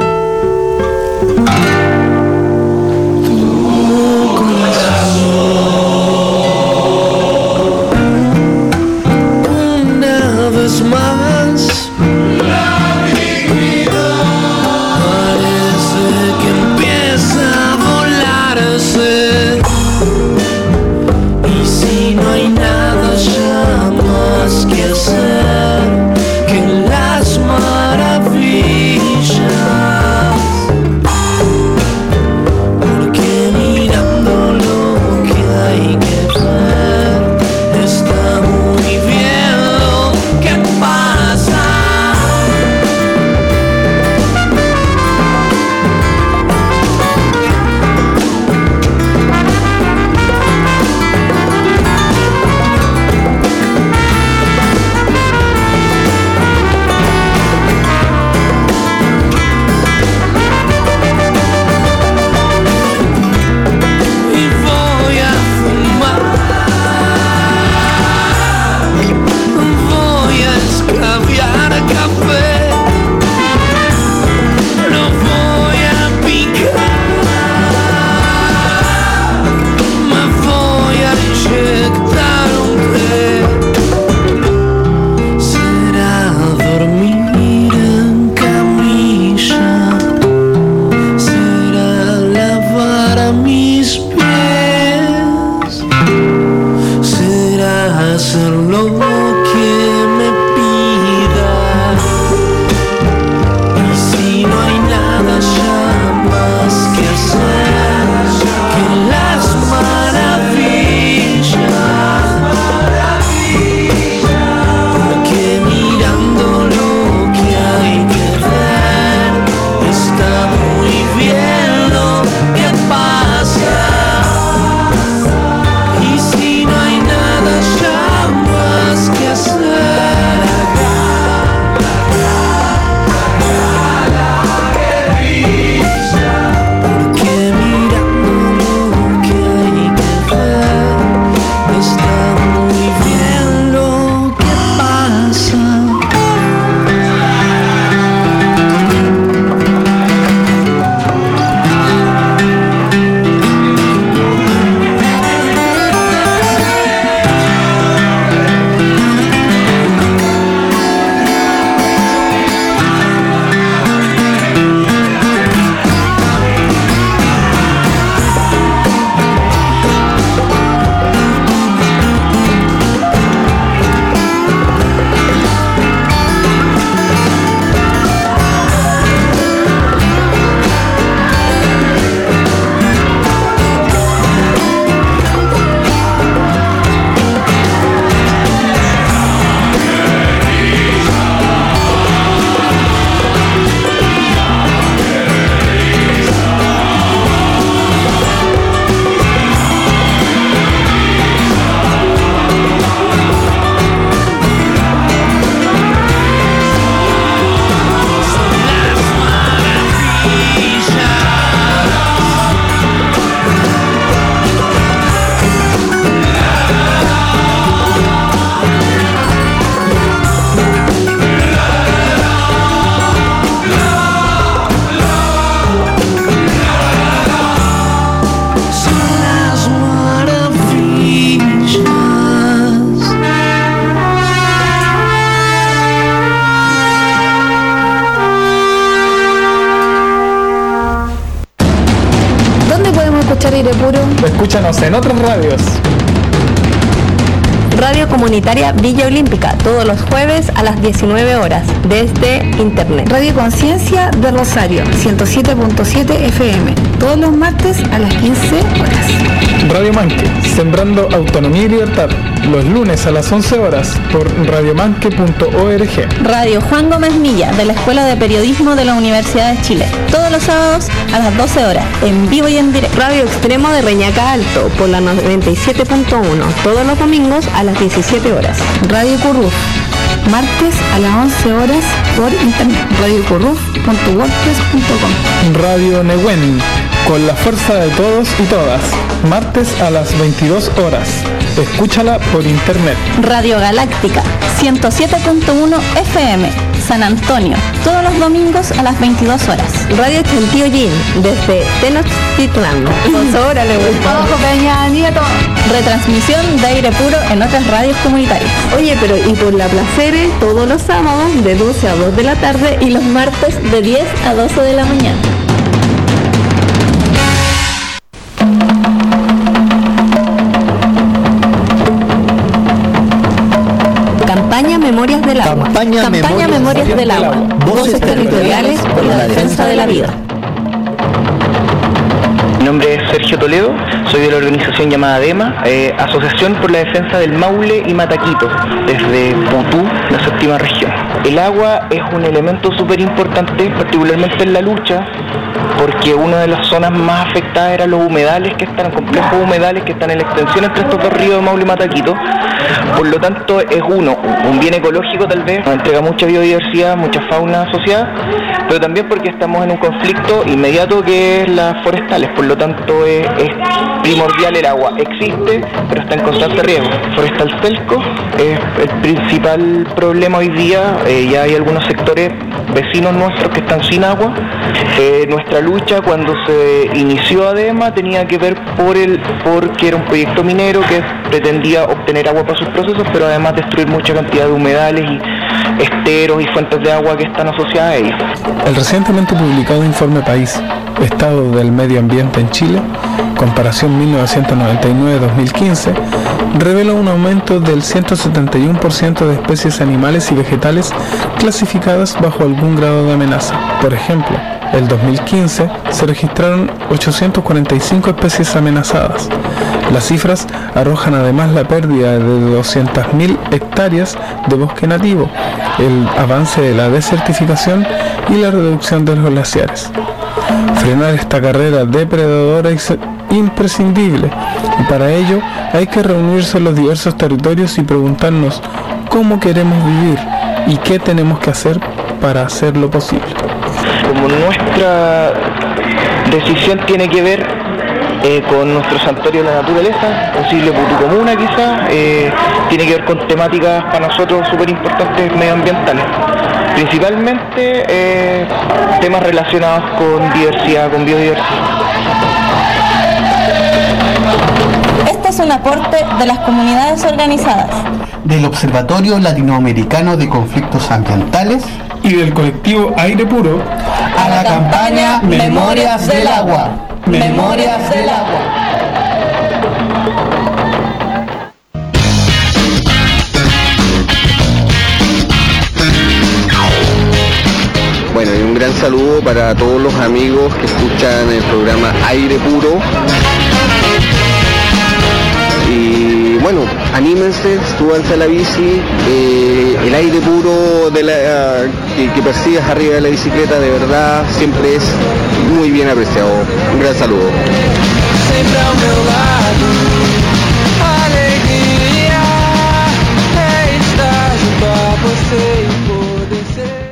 Más la dignidad parece que empieza a volarse, y si no hay nada ya más que hacer que las maravillas Aire Puro. Escúchanos en otras radios. Radio Comunitaria Villa Olímpica, todos los jueves a las 19 horas, desde Internet. Radio Conciencia de Rosario, 107.7 FM, todos los martes a las 15 horas. Radio Manque, sembrando autonomía y libertad, los lunes a las 11 horas por radiomanque.org. Radio Juan Gómez Milla, de la Escuela de Periodismo de la Universidad de Chile, todos los sábados a las 12 horas, en vivo y en directo. Radio Extremo de Reñaca Alto, por la 97.1, todos los domingos a las 17 horas. Radio Curruf, martes a las 11 horas por internet. radiocurruf.wordpress.com. Radio Nehuen, con la fuerza de todos y todas, martes a las 22 horas. Escúchala por internet. Radio Galáctica, 107.1 FM, San Antonio, todos los domingos a las 22 horas. Radio Chantillo Yin, desde Tenochtitlán. Órale, Ojo, Peña Nieto. Retransmisión de Aire Puro en otras radios comunitarias. Oye, pero y por la Placeres, todos los sábados de 12 a 2 de la tarde y los martes de 10 a 12 de la mañana. Campaña Memorias del Agua. Campaña Memorias del Agua. Voces territoriales por la defensa de la vida. Mi nombre es Sergio Toledo, soy de la organización llamada ADEMA, Asociación por la Defensa del Maule y Mataquito, desde Putú, la séptima región. El agua es un elemento súper importante, particularmente en la lucha, porque una de las zonas más afectadas eran los humedales que están, complejos humedales que están en la extensión entre estos dos ríos de Maule y Mataquito. Por lo tanto, es un bien ecológico tal vez, nos entrega mucha biodiversidad, mucha fauna asociada, pero también porque estamos en un conflicto inmediato que es las forestales, por lo tanto es primordial el agua. Existe, pero está en constante riesgo. Forestal Celco es el principal problema hoy día, ya hay algunos sectores vecinos nuestros que están sin agua. Nuestra lucha cuando se inició ADEMA tenía que ver porque era un proyecto minero que pretendía obtener agua para sus procesos, pero además destruir mucha cantidad de humedales y esteros y fuentes de agua que están asociadas a ellos. El recientemente publicado informe País, Estado del Medio Ambiente en Chile, comparación 1999-2015, revela un aumento del 171% de especies animales y vegetales clasificadas bajo algún grado de amenaza. Por ejemplo, en 2015 se registraron 845 especies amenazadas. Las cifras arrojan además la pérdida de 200.000 hectáreas de bosque nativo, el avance de la desertificación y la reducción de los glaciares. Frenar esta carrera depredadora es imprescindible y para ello hay que reunirse en los diversos territorios y preguntarnos cómo queremos vivir y qué tenemos que hacer para hacerlo posible. Como nuestra decisión tiene que ver con nuestro santuario de la naturaleza, posible Putú Comuna quizás, tiene que ver con temáticas para nosotros súper importantes medioambientales. Principalmente temas relacionados con diversidad, con biodiversidad. Este es un aporte de las comunidades organizadas, del Observatorio Latinoamericano de Conflictos Ambientales y del colectivo Aire Puro a la campaña Memorias del Agua. Memorias del Agua. Bueno, y un gran saludo para todos los amigos que escuchan el programa Aire Puro. Y bueno, anímense, súbanse a la bici, el aire puro que percibes arriba de la bicicleta de verdad siempre es muy bien apreciado. Un gran saludo. Sempre ao meu lado, alegria é estar junto a você e poder ser.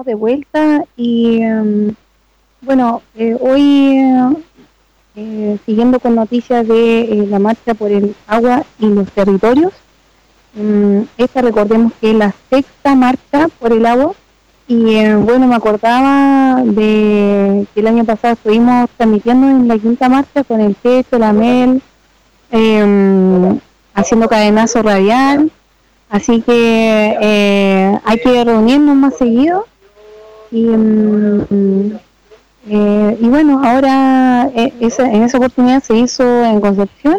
estamos de vuelta y bueno, hoy siguiendo con noticias de la marcha por el agua y los territorios. Esta recordemos que es la 6ª marcha por el agua y bueno, me acordaba de que el año pasado estuvimos transmitiendo en la 5ª marcha con el Techo, la Mel, haciendo cadenazo radial, así que hay que reunirnos más seguido y bueno, ahora en esa oportunidad se hizo en Concepción.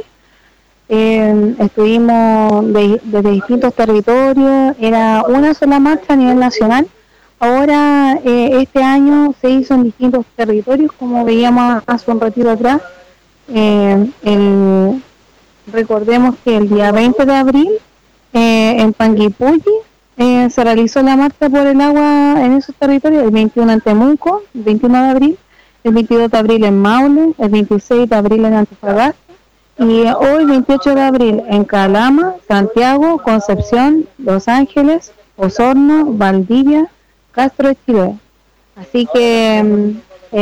Estuvimos desde distintos territorios, era una sola marcha a nivel nacional. Ahora este año se hizo en distintos territorios, como veíamos hace un ratito atrás. Recordemos que el día 20 de abril en Panguipulli se realizó la marcha por el agua en esos territorios, el 21 en Temuco, el 21 de abril, el 22 de abril en Maule, el 26 de abril en Antofagasta, y hoy 28 de abril en Calama, Santiago, Concepción, Los Ángeles, Osorno, Valdivia, Castro de Chile. Así que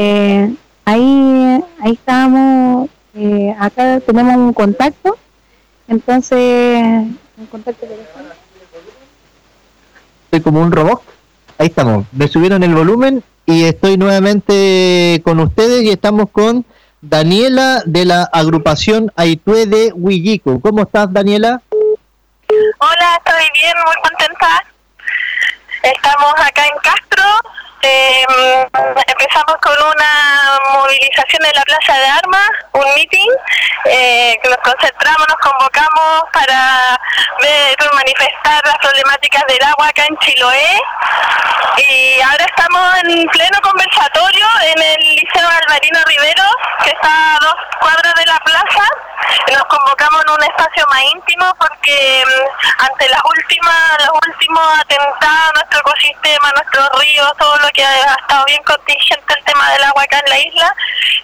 ahí estamos, acá tenemos un contacto, entonces un contacto telefónico. Estoy como un robot. Ahí estamos, me subieron el volumen y estoy nuevamente con ustedes y estamos con Daniela de la agrupación Aitue de Huillico. ¿Cómo estás, Daniela? Hola, estoy bien, muy contenta. Estamos acá en Castro. Empezamos con una movilización en la Plaza de Armas, un meeting, que nos concentramos, nos convocamos para manifestar las problemáticas del agua acá en Chiloé, y ahora estamos en pleno conversatorio en el Liceo Alvarino Rivero, que está a 2 cuadras de la plaza. Nos convocamos en un espacio más íntimo porque ante los últimos atentados a nuestro ecosistema, nuestros ríos, todo lo que ha estado bien contingente el tema del agua acá en la isla,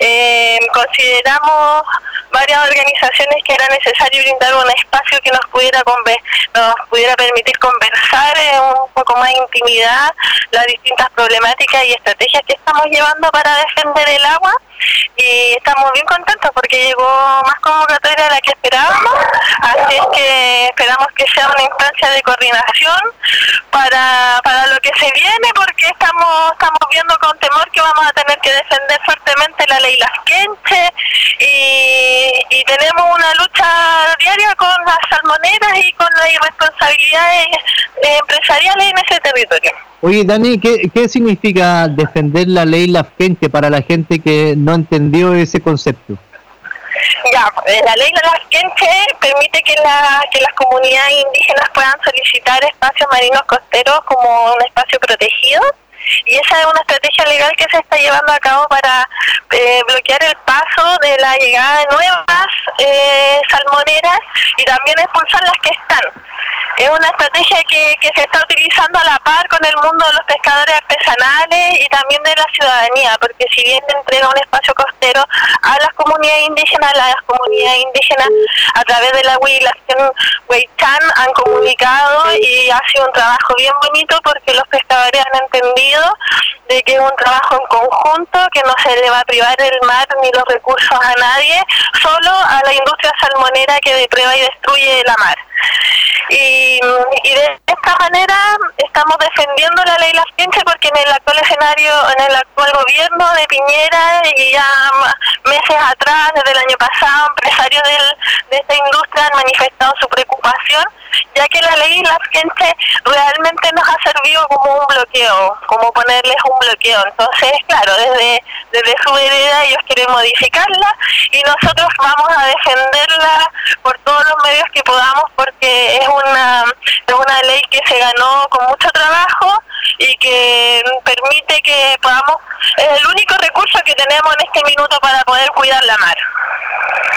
consideramos varias organizaciones que era necesario brindar un espacio que nos pudiera permitir conversar en un poco más intimidad las distintas problemáticas y estrategias que estamos llevando para defender el agua, y estamos bien contentos porque llegó más convocatoria de la que esperábamos, así es que esperamos que sea una instancia de coordinación para lo que se viene, porque estamos viendo con temor que vamos a tener que defender fuertemente la ley Lasquenche y tenemos una lucha diaria con las salmoneras y con las irresponsabilidades empresariales en ese territorio. Oye, Dani, ¿qué significa defender la ley Lasquenche para la gente que no entendió ese concepto? Ya, la ley Lasquenche permite que las comunidades indígenas puedan solicitar espacios marinos costeros como un espacio protegido, y esa es una estrategia legal que se está llevando a cabo para bloquear el paso de la llegada de nuevas salmoneras y también expulsar las que están. Es una estrategia que se está utilizando a la par con el mundo de los pescadores artesanales y también de la ciudadanía, porque si bien entrega un espacio costero a las comunidades indígenas a través de la Huilación Huaychán han comunicado, y ha sido un trabajo bien bonito porque los pescadores han entendido de que es un trabajo en conjunto, que no se le va a privar el mar ni los recursos a nadie, solo a la industria salmonera que depredadora y destruye la mar. Y de esta manera estamos defendiendo la ley Lasquenche, porque en el actual escenario, en el actual gobierno de Piñera, y ya meses atrás, desde el año pasado, empresarios de esta industria han manifestado su preocupación, ya que la ley Lasquenche realmente nos ha servido como un bloqueo, como ponerles un bloqueo. Entonces, claro, desde su vereda ellos quieren modificarla, y nosotros vamos a defenderla por todos los medios que podamos, porque es una ley que se ganó con mucho trabajo y que permite que podamos, es el único recurso que tenemos en este minuto para poder cuidar la mar.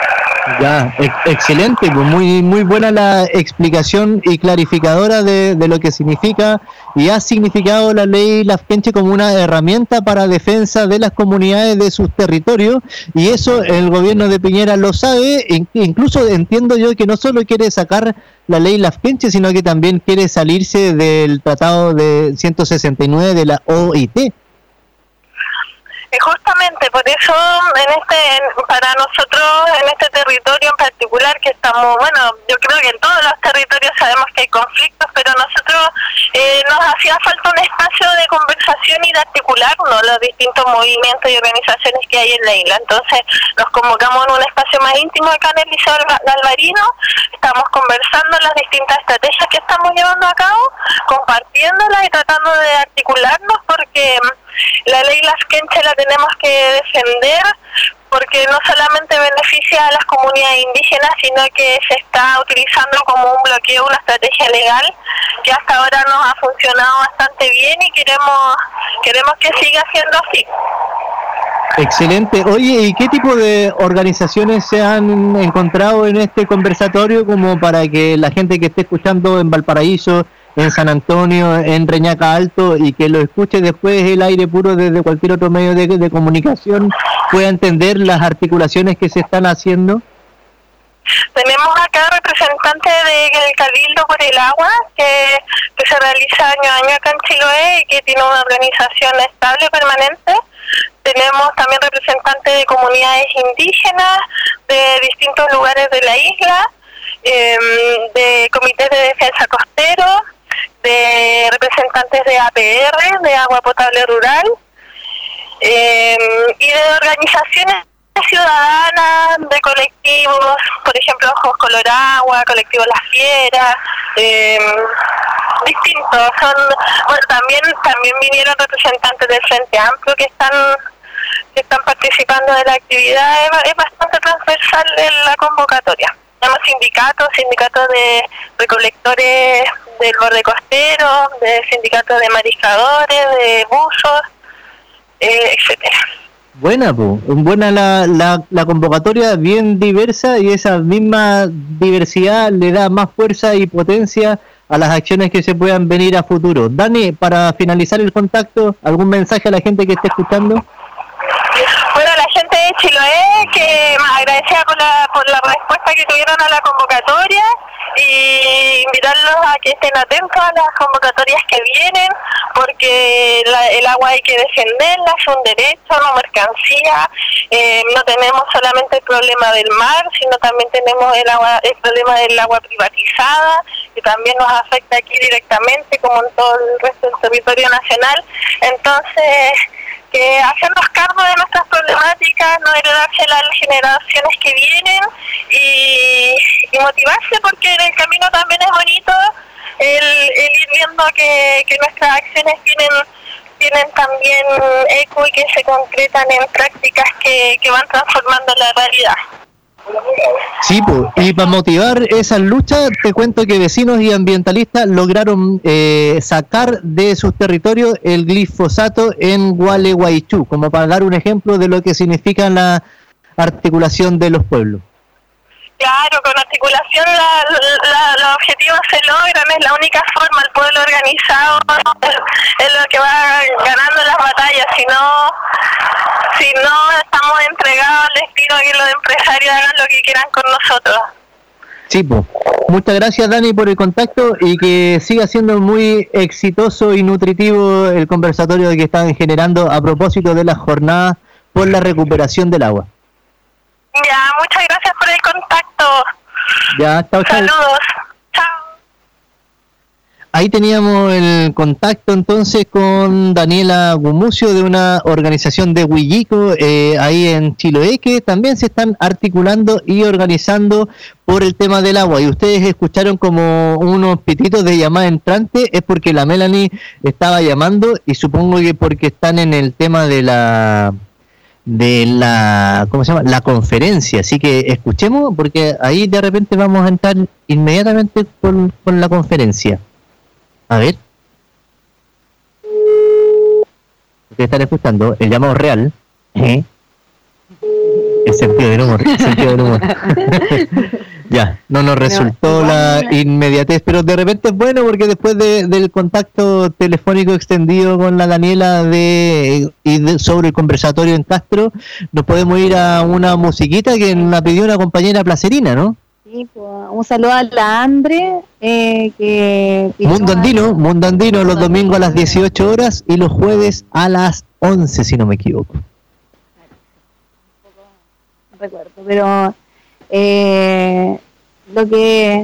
Ya, excelente, pues muy buena la explicación y clarificadora de lo que significa y ha significado la ley Lafkenche como una herramienta para defensa de las comunidades de sus territorios, y eso el gobierno de Piñera lo sabe. Incluso entiendo yo que no solo quiere sacar la ley Lafkenche, sino que también quiere salirse del tratado de 169 de la OIT. Justamente por eso para nosotros en este territorio en particular que estamos, bueno, yo creo que en todos los territorios sabemos que hay conflictos, pero nosotros nos hacía falta un espacio de conversación y de articularnos los distintos movimientos y organizaciones que hay en la isla. Entonces nos convocamos en un espacio más íntimo acá en el Liceo Galvarino, estamos conversando las distintas estrategias que estamos llevando a cabo, compartiéndolas y tratando de articularnos, porque la ley Lafkenche la tenemos que defender, porque no solamente beneficia a las comunidades indígenas, sino que se está utilizando como un bloqueo, una estrategia legal que hasta ahora nos ha funcionado bastante bien y queremos que siga siendo así. Excelente. Oye, ¿y qué tipo de organizaciones se han encontrado en este conversatorio como para que la gente que esté escuchando en Valparaíso, en San Antonio, en Reñaca Alto, y que lo escuche después el aire puro desde cualquier otro medio de comunicación, pueda entender las articulaciones que se están haciendo? Tenemos acá representantes del Cabildo por el Agua, que se realiza año a año acá en Chiloé y que tiene una organización estable, permanente. Tenemos también representantes de comunidades indígenas de distintos lugares de la isla, de comités de defensa costero, de representantes de APR, de Agua Potable Rural, y de organizaciones ciudadanas, de colectivos, por ejemplo, Ojos Color Agua, Colectivo La Fiera, distintos. Bueno, también vinieron representantes del Frente Amplio que están participando de la actividad. Es bastante transversal en la convocatoria. Tenemos sindicatos de recolectores del borde costero, de sindicatos de mariscadores, de buzos, etcétera. Buena la convocatoria, bien diversa, y esa misma diversidad le da más fuerza y potencia a las acciones que se puedan venir a futuro. Dani, para finalizar el contacto, ¿algún mensaje a la gente que esté escuchando? Bueno, a la gente de Chiloé, que agradecida por la respuesta que tuvieron a la convocatoria, y invitarlos a que estén atentos a las convocatorias que vienen, porque el agua hay que defenderla, es un derecho, no mercancía. No tenemos solamente el problema del mar, sino también tenemos el problema del agua privatizada, que también nos afecta aquí directamente, como en todo el resto del territorio nacional. Entonces, que hacernos cargo de nuestras problemáticas, no heredársela a las generaciones que vienen, y motivarse, porque en el camino también es bonito el ir viendo que nuestras acciones tienen también eco y que se concretan en prácticas que van transformando la realidad. Sí, y para motivar esas luchas, te cuento que vecinos y ambientalistas lograron sacar de sus territorios el glifosato en Gualeguaychú, como para dar un ejemplo de lo que significa la articulación de los pueblos. Claro, con articulación los objetivos se logran, es la única forma. El pueblo organizado es lo que va ganando las batallas. Si no estamos entregados al destino que los empresarios hagan lo que quieran con nosotros. Sí, muchas gracias, Dani, por el contacto, y que siga siendo muy exitoso y nutritivo el conversatorio que están generando a propósito de las jornadas por la recuperación del agua. Ya, muchas gracias por el contacto. Ya, chao. Saludos. Chao. Ahí teníamos el contacto entonces con Daniela Gumucio, de una organización de Huillico, ahí en Chiloé, que también se están articulando y organizando por el tema del agua. Y ustedes escucharon como unos pititos de llamada entrante, es porque la Melanie estaba llamando, y supongo que porque están en el tema de la ¿cómo se llama? La conferencia. Así que escuchemos, porque ahí de repente vamos a entrar inmediatamente con la conferencia. A ver. Ustedes están escuchando el llamado real. El sentido del humor. Ya, no nos resultó la inmediatez, pero de repente es bueno porque después del contacto telefónico extendido con la Daniela sobre el conversatorio en Castro, nos podemos ir a una musiquita que nos pidió una compañera placerina, ¿no? Sí, pues, un saludo a la Andre, que Mundo Andino los domingos a las 18 horas y los jueves a las 11, si no me equivoco. No recuerdo, pero lo que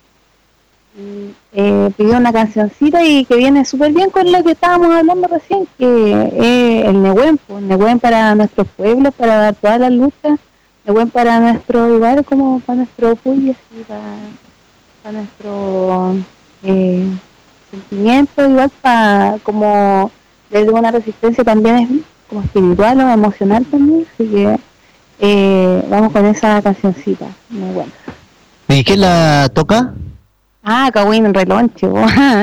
pidió una cancioncita y que viene súper bien con lo que estábamos hablando recién, que es el Nehuen para nuestros pueblos, para dar todas las luchas, Nehuen para nuestro igual como para nuestro pueblo, para nuestro sentimiento, igual para como desde una resistencia también es como espiritual o emocional también, así que vamos con esa cancioncita, muy buena. ¿Y quién la toca? Kawin Reloncho,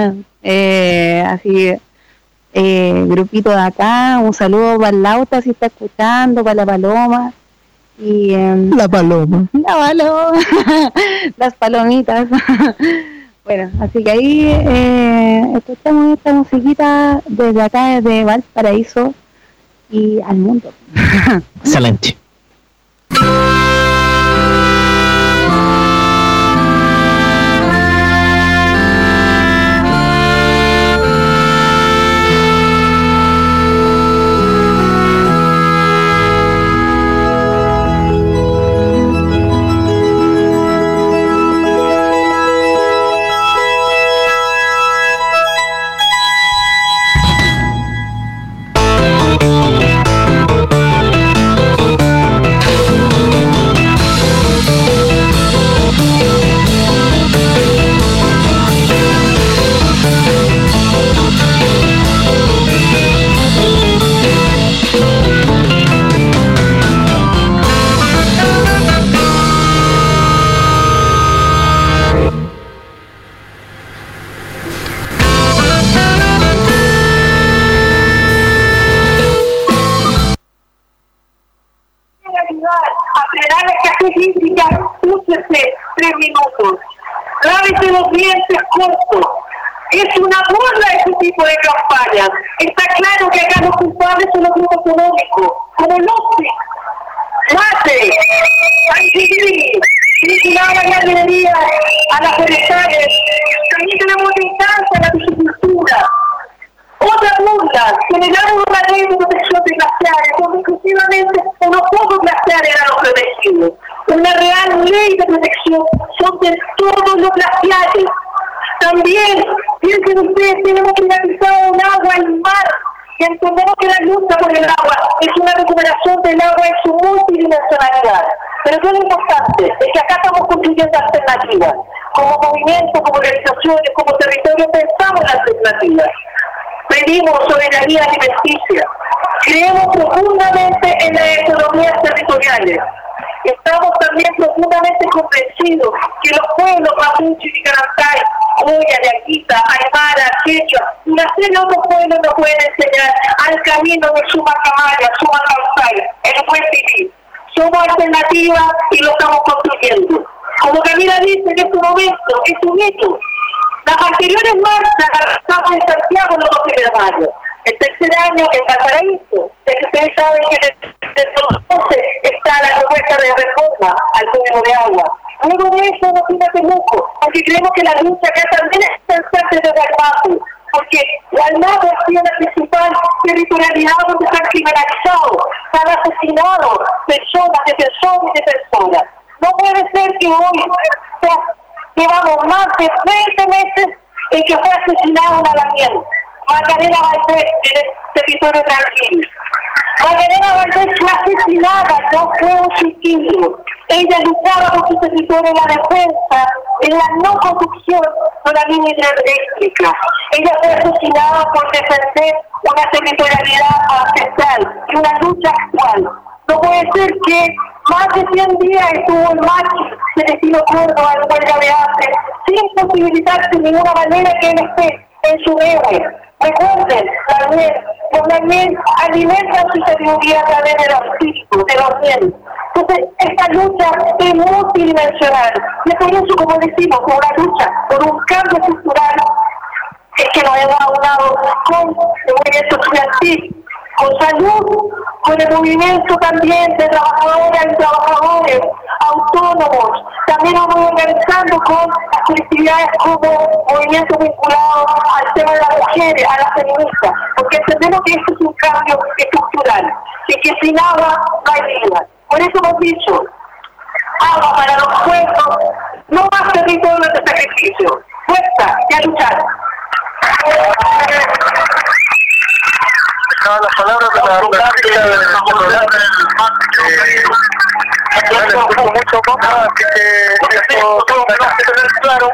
así grupito de acá, un saludo para el Lauta si está escuchando, para la Paloma y la Paloma, las palomitas. Bueno, así que ahí escuchamos esta musiquita desde acá, desde Valparaíso y al mundo. Excelente. Lávese los dientes cortos. Es una burla ese tipo de campaña. Está claro que acá los culpables son los grupos económicos, como López, Mate, Antigri, vinculada a la ganadería, a las forestales. También tenemos la instancia a la piscicultura. Otra burla, generaron una ley de protección de glaciares, donde exclusivamente unos pocos glaciares eran los protegidos. Una real ley de protección sobre todos los glaciares. También, piensen ustedes, tenemos privatizado un agua y mar, y entendemos que la lucha por el agua es una recuperación del agua en su multidimensionalidad. Pero lo importante es que acá estamos construyendo alternativas. Como movimiento, como organizaciones, como territorio, pensamos en alternativas. Pedimos soberanía alimenticia. Creemos profundamente en las economías territoriales. Estamos también profundamente convencidos que los pueblos mapuche, Nicarantay, Oya, Yaquita, Aymara, Quechua y una serie de otros pueblos nos pueden enseñar al camino de Suma Camaya, Suma Causay, el buen vivir. Somos alternativas y lo estamos construyendo. Como Camila dice en este momento, es un hecho. Las anteriores marchas las estamos en Santiago el 12 de mayo. El tercer año en Valparaíso. Ustedes saben que desde entonces está la propuesta de reforma al código de agua. Luego de eso no tiene Temuco, porque creemos que la lucha acá también es pensante de Gualmapu, porque Gualmapu ha sido la principal territorialidad donde se han criminalizado, se han asesinado personas, defensores y defensoras. No puede ser que hoy llevamos más de 20 meses en que fue asesinada una lamien. Magdalena Valdés en el territorio tranquilo. Magdalena Valdés fue asesinada, no fue un suicidio. Ella luchaba por su territorio en la defensa, en la no construcción de la línea hidroeléctrica. Ella fue asesinada por defender una territorialidad ancestral y una lucha actual. No puede ser que más de 100 días estuvo el machi Celestino Córdoba en huelga de hambre, sin posibilitar de ninguna manera que él esté en su héroe. Recuerden, la miel alimenta su sabiduría a través de los espíritus, de los bienes. Entonces, esta lucha es multidimensional. Y por eso, como decimos, por una lucha, por un cambio cultural, es que nos hemos aunado con el movimiento estudiantil, con salud, con el movimiento también de trabajadoras y trabajadores autónomos. También nos vamos organizando con las colectividades como movimientos vinculados al tema de las mujeres, a las feministas, porque entendemos que esto es un cambio estructural, y que sin agua no hay vida. Por eso hemos dicho, agua para los pueblos, no más territorio de sacrificio, fuerza y a luchar. Las palabras de la práctica del programa mucho más, así que eso tenemos que tener claro.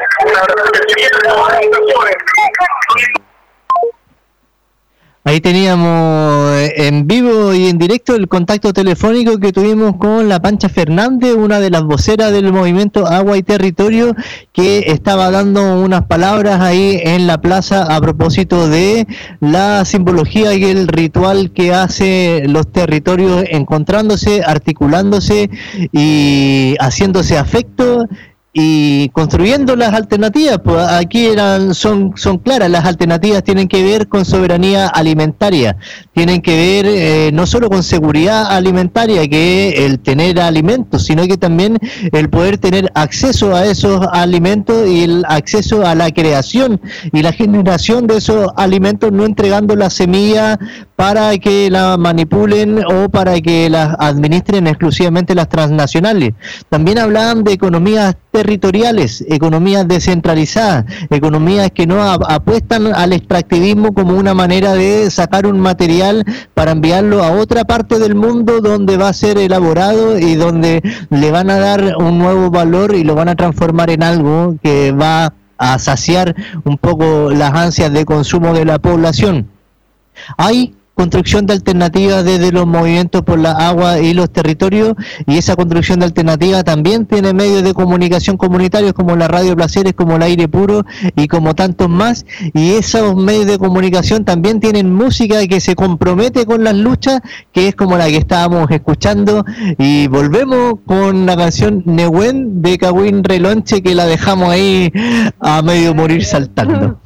Ahí teníamos en vivo y en directo el contacto telefónico que tuvimos con la Pancha Fernández, una de las voceras del movimiento Agua y Territorio, que estaba dando unas palabras ahí en la plaza a propósito de la simbología y el ritual que hace los territorios encontrándose, articulándose y haciéndose afecto y construyendo las alternativas. Pues aquí son claras, las alternativas tienen que ver con soberanía alimentaria, tienen que ver no solo con seguridad alimentaria, que el tener alimentos, sino que también el poder tener acceso a esos alimentos y el acceso a la creación y la generación de esos alimentos, no entregando la semilla para que la manipulen o para que las administren exclusivamente las transnacionales. También hablaban de economías territoriales, economías descentralizadas, economías que no apuestan al extractivismo como una manera de sacar un material para enviarlo a otra parte del mundo donde va a ser elaborado y donde le van a dar un nuevo valor y lo van a transformar en algo que va a saciar un poco las ansias de consumo de la población. Hay construcción de alternativas desde los movimientos por la agua y los territorios, y esa construcción de alternativas también tiene medios de comunicación comunitarios como la Radio Placeres, como el Aire Puro y como tantos más, y esos medios de comunicación también tienen música que se compromete con las luchas, que es como la que estábamos escuchando, y volvemos con la canción Nehuen de Kawin Relonche, que la dejamos ahí a medio morir saltando.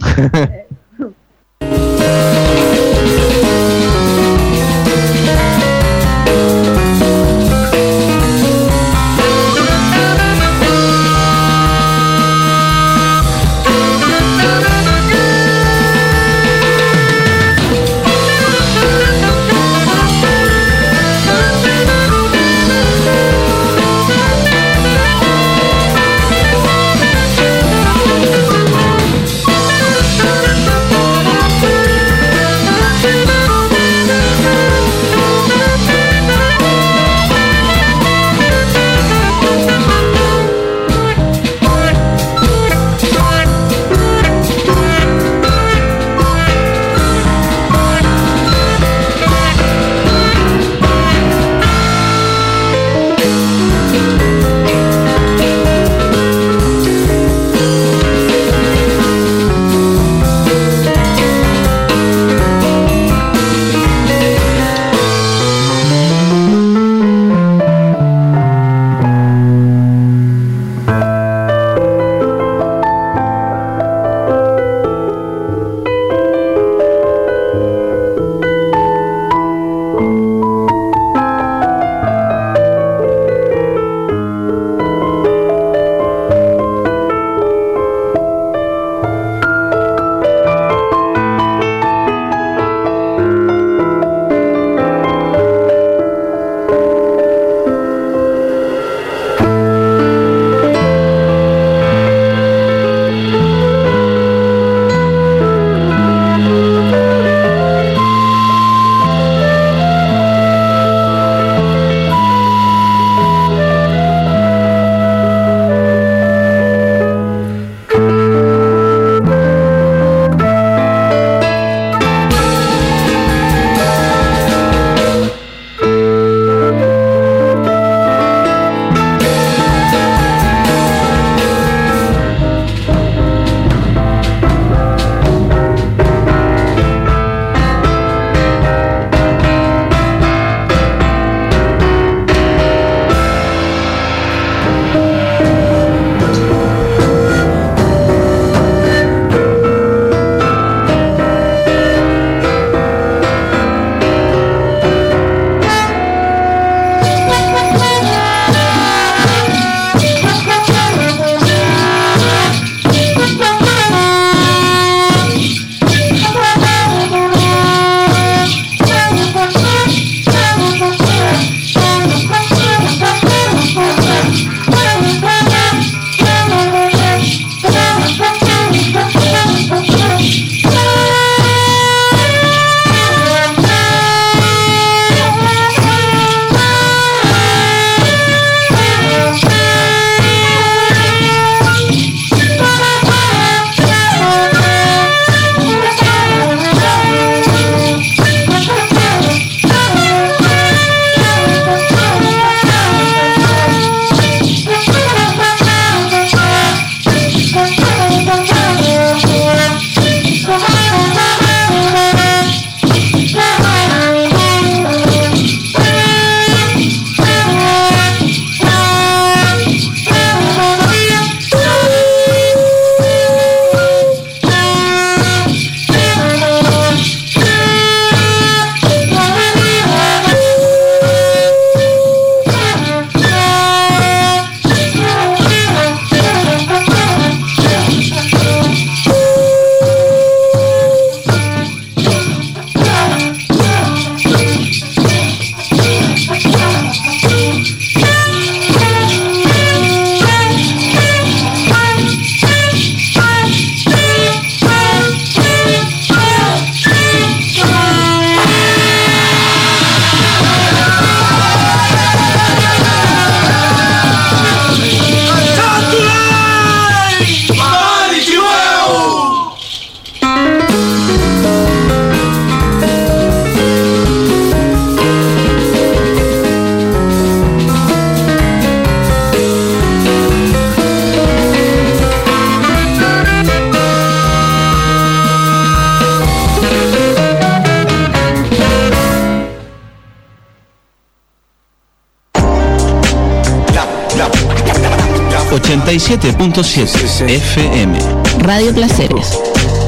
97.7 FM. Radio Placeres.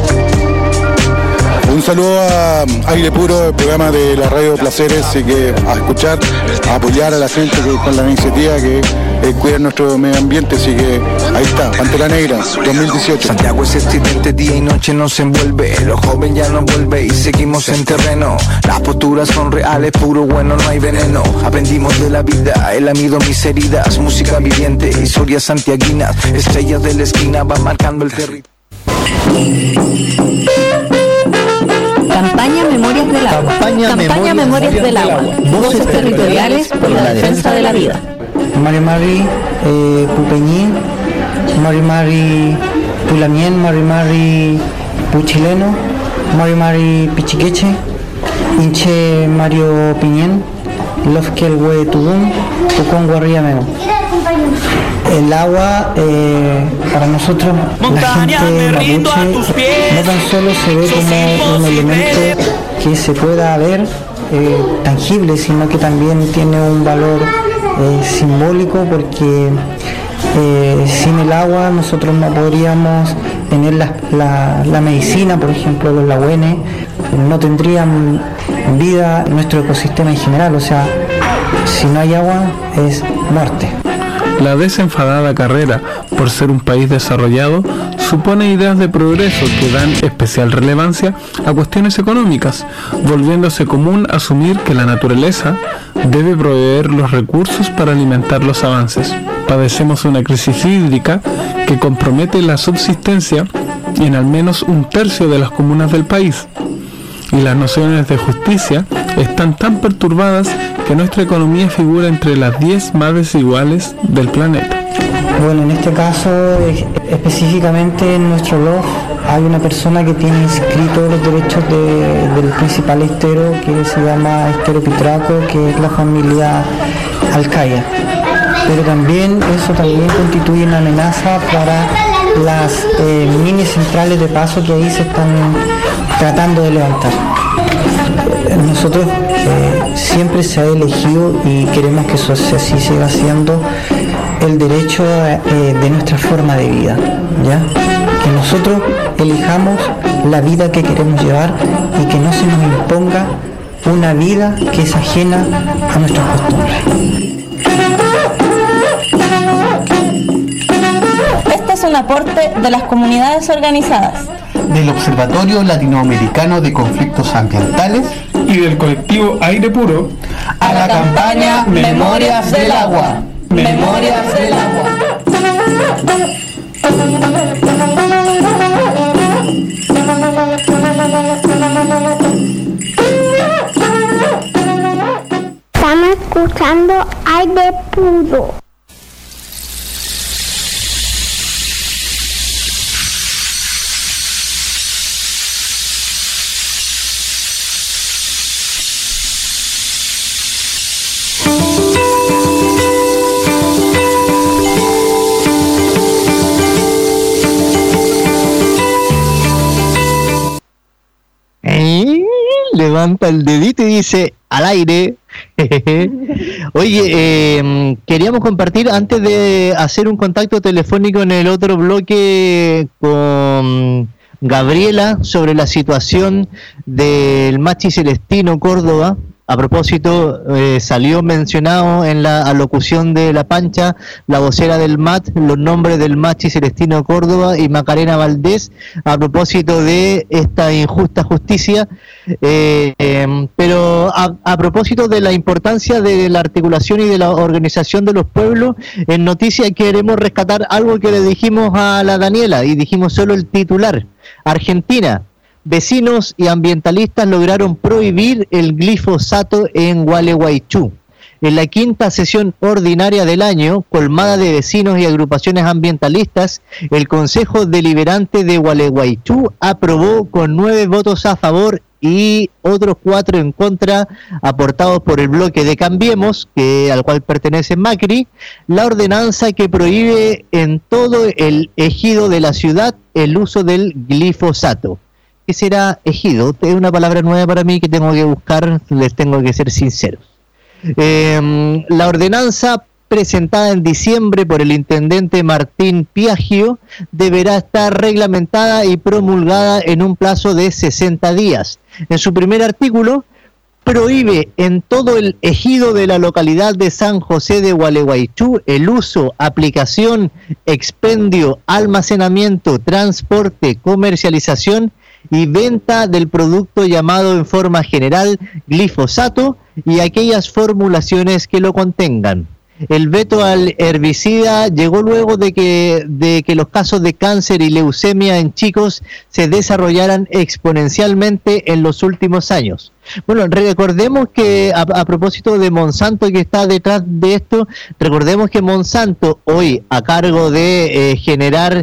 Un saludo a Aire Puro, el programa de la Radio Placeres, y que a escuchar, a apoyar a la gente con la iniciativa que cuida nuestro medio ambiente, así que ahí está, Pantera Negra, 2018. Santiago es estridente, día y noche nos envuelve, lo joven ya no vuelve y seguimos en terreno. Las posturas son reales, puro bueno, no hay veneno. Aprendimos de la vida, el amido mis heridas, música viviente, historias santiaguinas, estrellas de la esquina van marcando el territorio. Campaña Memorias del Agua. Campaña Memorias del Agua. Voces territoriales por la defensa de la vida. Mari Pupeñín, Mari Pulamien, Mari Puchileno, Mari Pichiqueche, Inche Mario Piñén, Lofkel Hue Tubún, Pucón Guarría Memo. El agua, para nosotros, Montaña, la gente mapuche, no tan solo se ve como un elemento que se pueda ver tangible, sino que también tiene un valor simbólico, porque sin el agua nosotros no podríamos tener la medicina, por ejemplo, los lahuenes, no tendrían vida nuestro ecosistema en general, o sea, si no hay agua es muerte. La desenfadada carrera por ser un país desarrollado supone ideas de progreso que dan especial relevancia a cuestiones económicas, volviéndose común asumir que la naturaleza debe proveer los recursos para alimentar los avances. Padecemos una crisis hídrica que compromete la subsistencia en al menos un tercio de las comunas del país, y las nociones de justicia están tan perturbadas que nuestra economía figura entre las 10 más desiguales del planeta. Bueno, en este caso, específicamente en nuestro blog, hay una persona que tiene inscritos los derechos del principal estero, que se llama Estero Pitraco, que es la familia Alcaya. Pero también eso también constituye una amenaza para las mini centrales de paso que ahí se están tratando de levantar. Nosotros siempre se ha elegido, y queremos que eso así siga siendo, el derecho de nuestra forma de vida, ¿ya? Que nosotros elijamos la vida que queremos llevar y que no se nos imponga una vida que es ajena a nuestras costumbres. Este es un aporte de las comunidades organizadas del Observatorio Latinoamericano de Conflictos Ambientales y del colectivo Aire Puro a la campaña Memorias del Agua. Memorias del Agua. Estamos escuchando Aire Puro. Levanta el dedito y dice al aire. Oye, queríamos compartir, antes de hacer un contacto telefónico en el otro bloque con Gabriela, sobre la situación del Machi Celestino Córdoba. A propósito, salió mencionado en la alocución de La Pancha, la vocera del MAT, los nombres del Machi Celestino Córdoba y Macarena Valdés, a propósito de esta injusta justicia, pero a propósito de la importancia de la articulación y de la organización de los pueblos, en noticias queremos rescatar algo que le dijimos a la Daniela, y dijimos solo el titular. Argentina: vecinos y ambientalistas lograron prohibir el glifosato en Gualeguaychú. En la quinta sesión ordinaria del año, colmada de vecinos y agrupaciones ambientalistas, el Consejo Deliberante de Gualeguaychú aprobó con 9 votos a favor y otros 4 en contra, aportados por el bloque de Cambiemos, al cual pertenece Macri, la ordenanza que prohíbe en todo el ejido de la ciudad el uso del glifosato. ¿Qué será ejido? Es una palabra nueva para mí que tengo que buscar, les tengo que ser sinceros. La ordenanza presentada en diciembre por el intendente Martín Piaggio, deberá estar reglamentada y promulgada en un plazo de 60 días. En su primer artículo, prohíbe en todo el ejido de la localidad de San José de Gualeguaychú el uso, aplicación, expendio, almacenamiento, transporte, comercialización y venta del producto llamado en forma general glifosato y aquellas formulaciones que lo contengan. El veto al herbicida llegó luego de que los casos de cáncer y leucemia en chicos se desarrollaran exponencialmente en los últimos años. Bueno, recordemos que a propósito de Monsanto, que está detrás de esto, recordemos que Monsanto, hoy a cargo de generar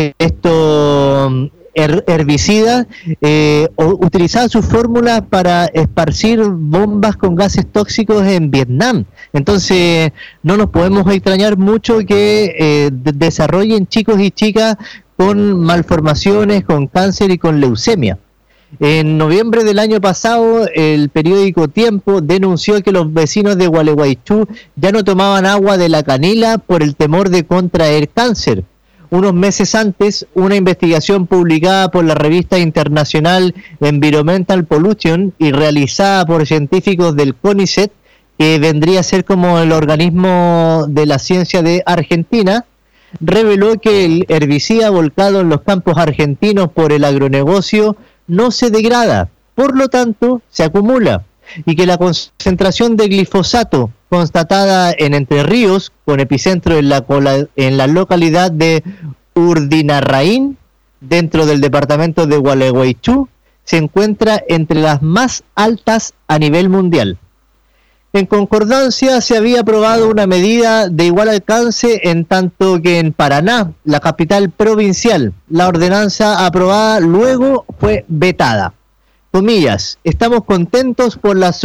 herbicidas, utilizaba sus fórmulas para esparcir bombas con gases tóxicos en Vietnam. Entonces no nos podemos extrañar mucho que desarrollen chicos y chicas con malformaciones, con cáncer y con leucemia. En noviembre del año pasado, el periódico Tiempo denunció que los vecinos de Gualeguaychú ya no tomaban agua de la canila por el temor de contraer cáncer. Unos meses antes, una investigación publicada por la revista internacional Environmental Pollution y realizada por científicos del CONICET, que vendría a ser como el organismo de la ciencia de Argentina, reveló que el herbicida volcado en los campos argentinos por el agronegocio no se degrada, por lo tanto se acumula, y que la concentración de glifosato constatada en Entre Ríos, con epicentro en la localidad de Urdinarraín, dentro del departamento de Gualeguaychú, se encuentra entre las más altas a nivel mundial. En concordancia, se había aprobado una medida de igual alcance en tanto que en Paraná, la capital provincial, la ordenanza aprobada luego fue vetada. Comillas, estamos contentos por la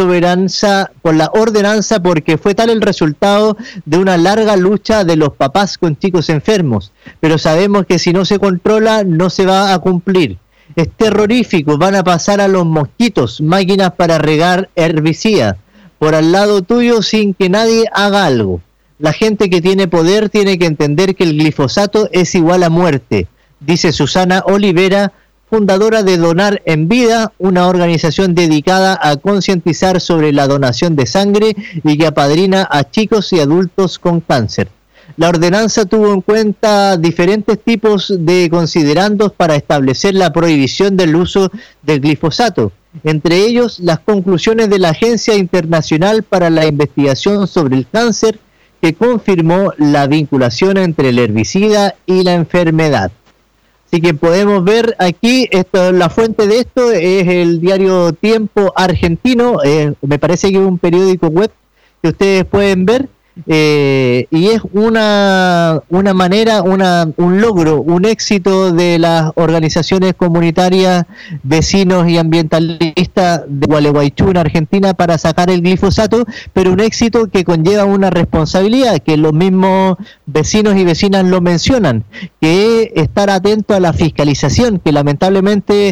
ordenanza porque fue tal el resultado de una larga lucha de los papás con chicos enfermos, pero sabemos que si no se controla no se va a cumplir. Es terrorífico, van a pasar a los mosquitos, máquinas para regar herbicida, por al lado tuyo sin que nadie haga algo. La gente que tiene poder tiene que entender que el glifosato es igual a muerte, dice Susana Olivera, fundadora de Donar en Vida, una organización dedicada a concientizar sobre la donación de sangre y que apadrina a chicos y adultos con cáncer. La ordenanza tuvo en cuenta diferentes tipos de considerandos para establecer la prohibición del uso del glifosato, entre ellos las conclusiones de la Agencia Internacional para la Investigación sobre el Cáncer, que confirmó la vinculación entre el herbicida y la enfermedad. Así que podemos ver aquí, la fuente de esto es el diario Tiempo argentino, me parece que es un periódico web que ustedes pueden ver, y es una manera, un logro, un éxito de las organizaciones comunitarias, vecinos y ambientalistas de Gualeguaychú en Argentina para sacar el glifosato, pero un éxito que conlleva una responsabilidad, que los mismos vecinos y vecinas lo mencionan, que es estar atento a la fiscalización, que lamentablemente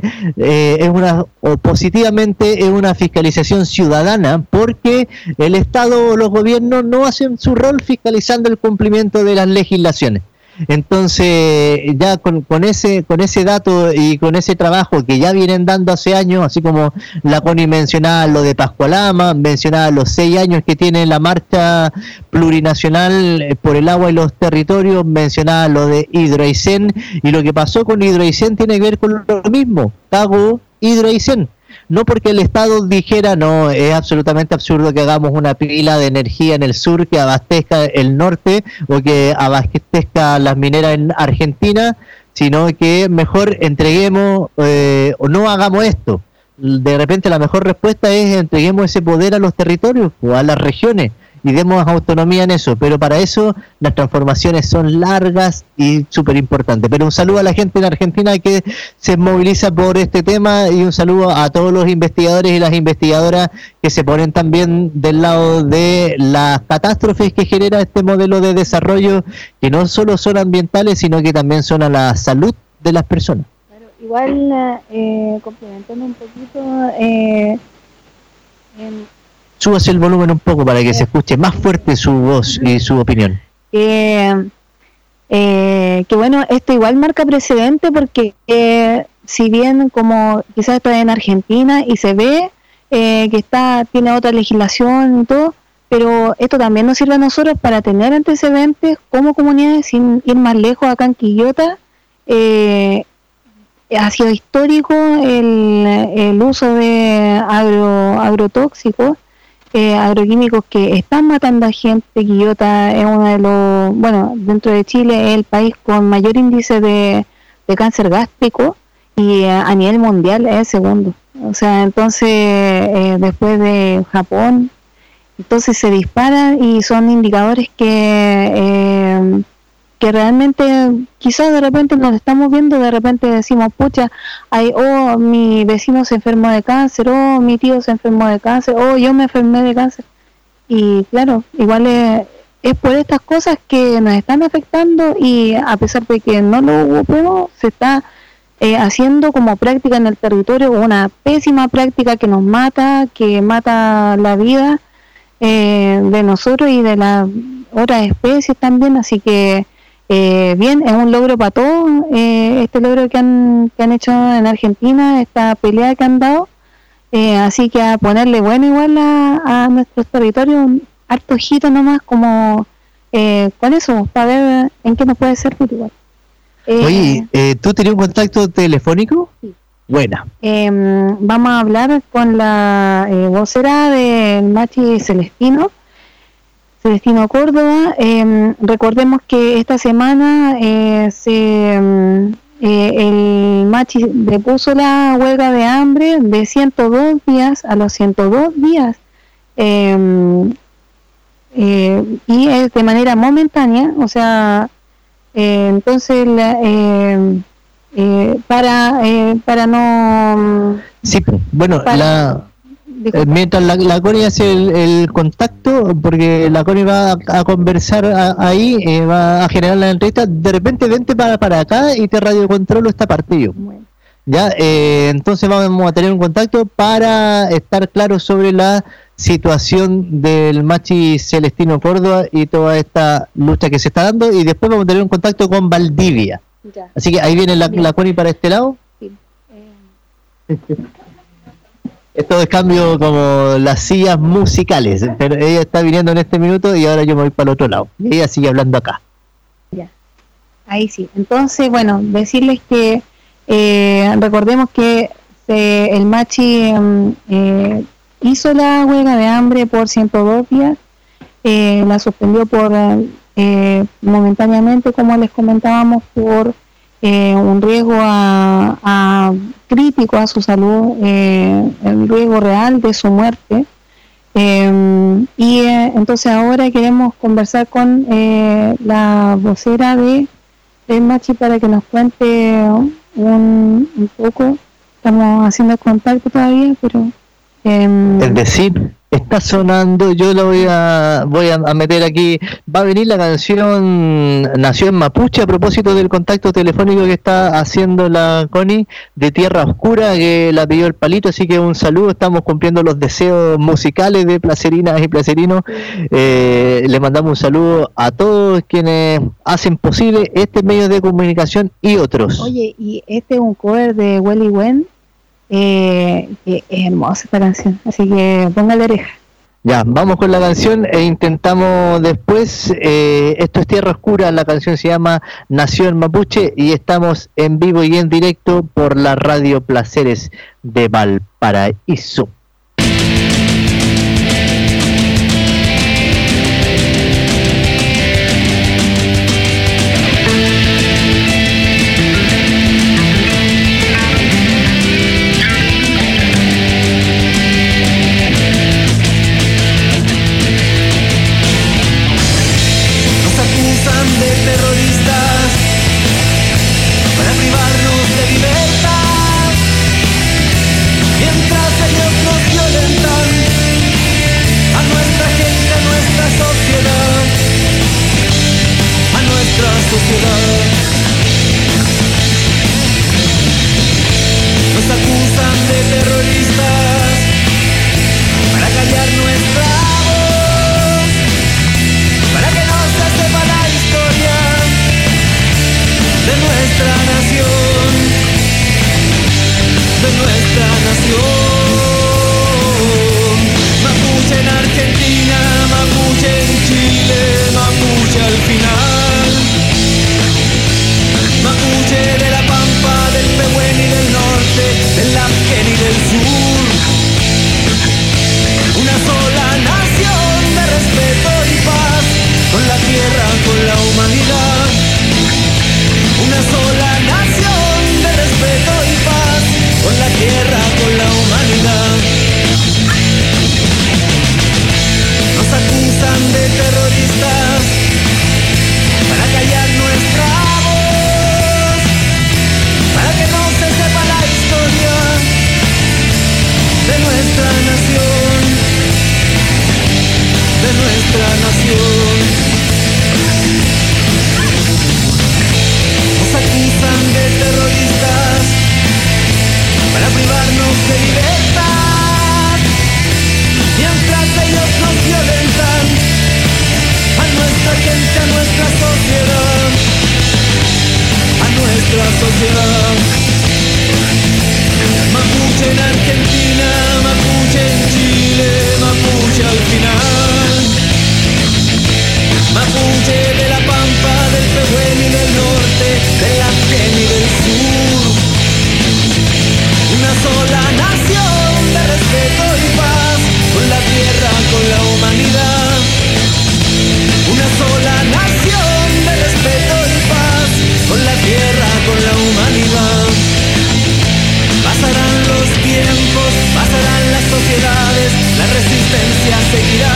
positivamente es una fiscalización ciudadana, porque el Estado o los gobiernos no hacen su rol fiscalizando el cumplimiento de las legislaciones. Entonces, ya con ese dato y con ese trabajo que ya vienen dando hace años, así como la Connie mencionaba lo de Pascualama, mencionaba los 6 años que tiene la marcha plurinacional por el agua y los territorios, mencionaba lo de Hidroaicén, y lo que pasó con Hidroaicén tiene que ver con lo mismo, Tago, Hidroaicén. No porque el Estado dijera, no, es absolutamente absurdo que hagamos una pila de energía en el sur que abastezca el norte o que abastezca las mineras en Argentina, sino que mejor entreguemos o no hagamos esto. De repente la mejor respuesta es entreguemos ese poder a los territorios o a las regiones y demos autonomía en eso, pero para eso las transformaciones son largas y súper importantes. Pero un saludo a la gente en Argentina que se moviliza por este tema, y un saludo a todos los investigadores y las investigadoras que se ponen también del lado de las catástrofes que genera este modelo de desarrollo, que no solo son ambientales, sino que también son a la salud de las personas. Claro, igual complementando un poquito, súbase el volumen un poco para que se escuche más fuerte su voz y su opinión. Que bueno, esto igual marca precedente porque si bien como quizás está en Argentina y se ve que tiene otra legislación y todo, pero esto también nos sirve a nosotros para tener antecedentes como comunidades, sin ir más lejos. Acá en Quillota ha sido histórico el uso de agrotóxicos, agroquímicos que están matando a gente. Quillota es uno de los, bueno, dentro de Chile es el país con mayor índice de cáncer gástrico y a nivel mundial es el segundo. O sea, entonces después de Japón, entonces se disparan y son indicadores que realmente quizás de repente nos estamos viendo, de repente decimos, pucha, mi vecino se enfermó de cáncer, mi tío se enfermó de cáncer, yo me enfermé de cáncer. Y claro, igual es por estas cosas que nos están afectando, y a pesar de que no lo ocupemos, se está haciendo como práctica en el territorio una pésima práctica que nos mata, que mata la vida de nosotros y de las otras especies también. Así que bien, es un logro para todos este logro que han hecho en Argentina, esta pelea que han dado, así que a ponerle bueno igual a nuestros territorios, harto ojito nomás como con eso, para ver en qué nos puede servir igual. Oye, ¿tú tenías un contacto telefónico? Sí. Buena. Vamos a hablar con la vocera del Machi Celestino Córdoba. Recordemos que esta semana el Machi depuso la huelga de hambre de 102 días a los 102 días. Y es de manera momentánea, o sea, entonces para no... Sí, bueno, mientras la Connie hace el contacto, porque la Connie va a conversar ahí, va a generar la entrevista, de repente vente para acá y te radiocontrolo esta parte yo. Bueno. Ya, entonces vamos a tener un contacto para estar claros sobre la situación del Machi Celestino Córdoba y toda esta lucha que se está dando, y después vamos a tener un contacto con Valdivia. Ya. Así que ahí viene la Connie para este lado. Sí. Esto es cambio como las sillas musicales, pero ella está viniendo en este minuto y ahora yo me voy para el otro lado. Y ella sigue hablando acá. Ya, ahí sí. Entonces, bueno, decirles que recordemos que el Machi hizo la huelga de hambre por 102 días, la suspendió por momentáneamente, como les comentábamos, por un riesgo crítico a su salud, el riesgo real de su muerte. Entonces ahora queremos conversar con la vocera del Machi para que nos cuente un poco. Estamos haciendo el contacto todavía, pero es decir, está sonando, yo lo voy a meter aquí, va a venir la canción Nació en Mapuche, a propósito del contacto telefónico que está haciendo la Connie de Tierra Oscura, que la pidió el Palito, así que un saludo, estamos cumpliendo los deseos musicales de placerinas y placerinos. Le mandamos un saludo a todos quienes hacen posible este medio de comunicación y otros. Oye, y este es un cover de Welly Wen. Es hermosa esta canción, así que póngale oreja. Ya, vamos con la canción e intentamos después. Esto es Tierra Oscura, la canción se llama Nació en Mapuche y estamos en vivo y en directo por la Radio Placeres de Valparaíso. Mientras ellos no en Argentina, mapuche en Chile, mapuche al final. Mapuche de la Pampa, del Pehuén y del norte, del Ampien y del sur. Una sola nación de respeto y paz, con la tierra, con la humanidad. Una sola nación de respeto y paz, con la tierra, con la humanidad. Pasarán los tiempos, pasarán las sociedades, la resistencia seguirá.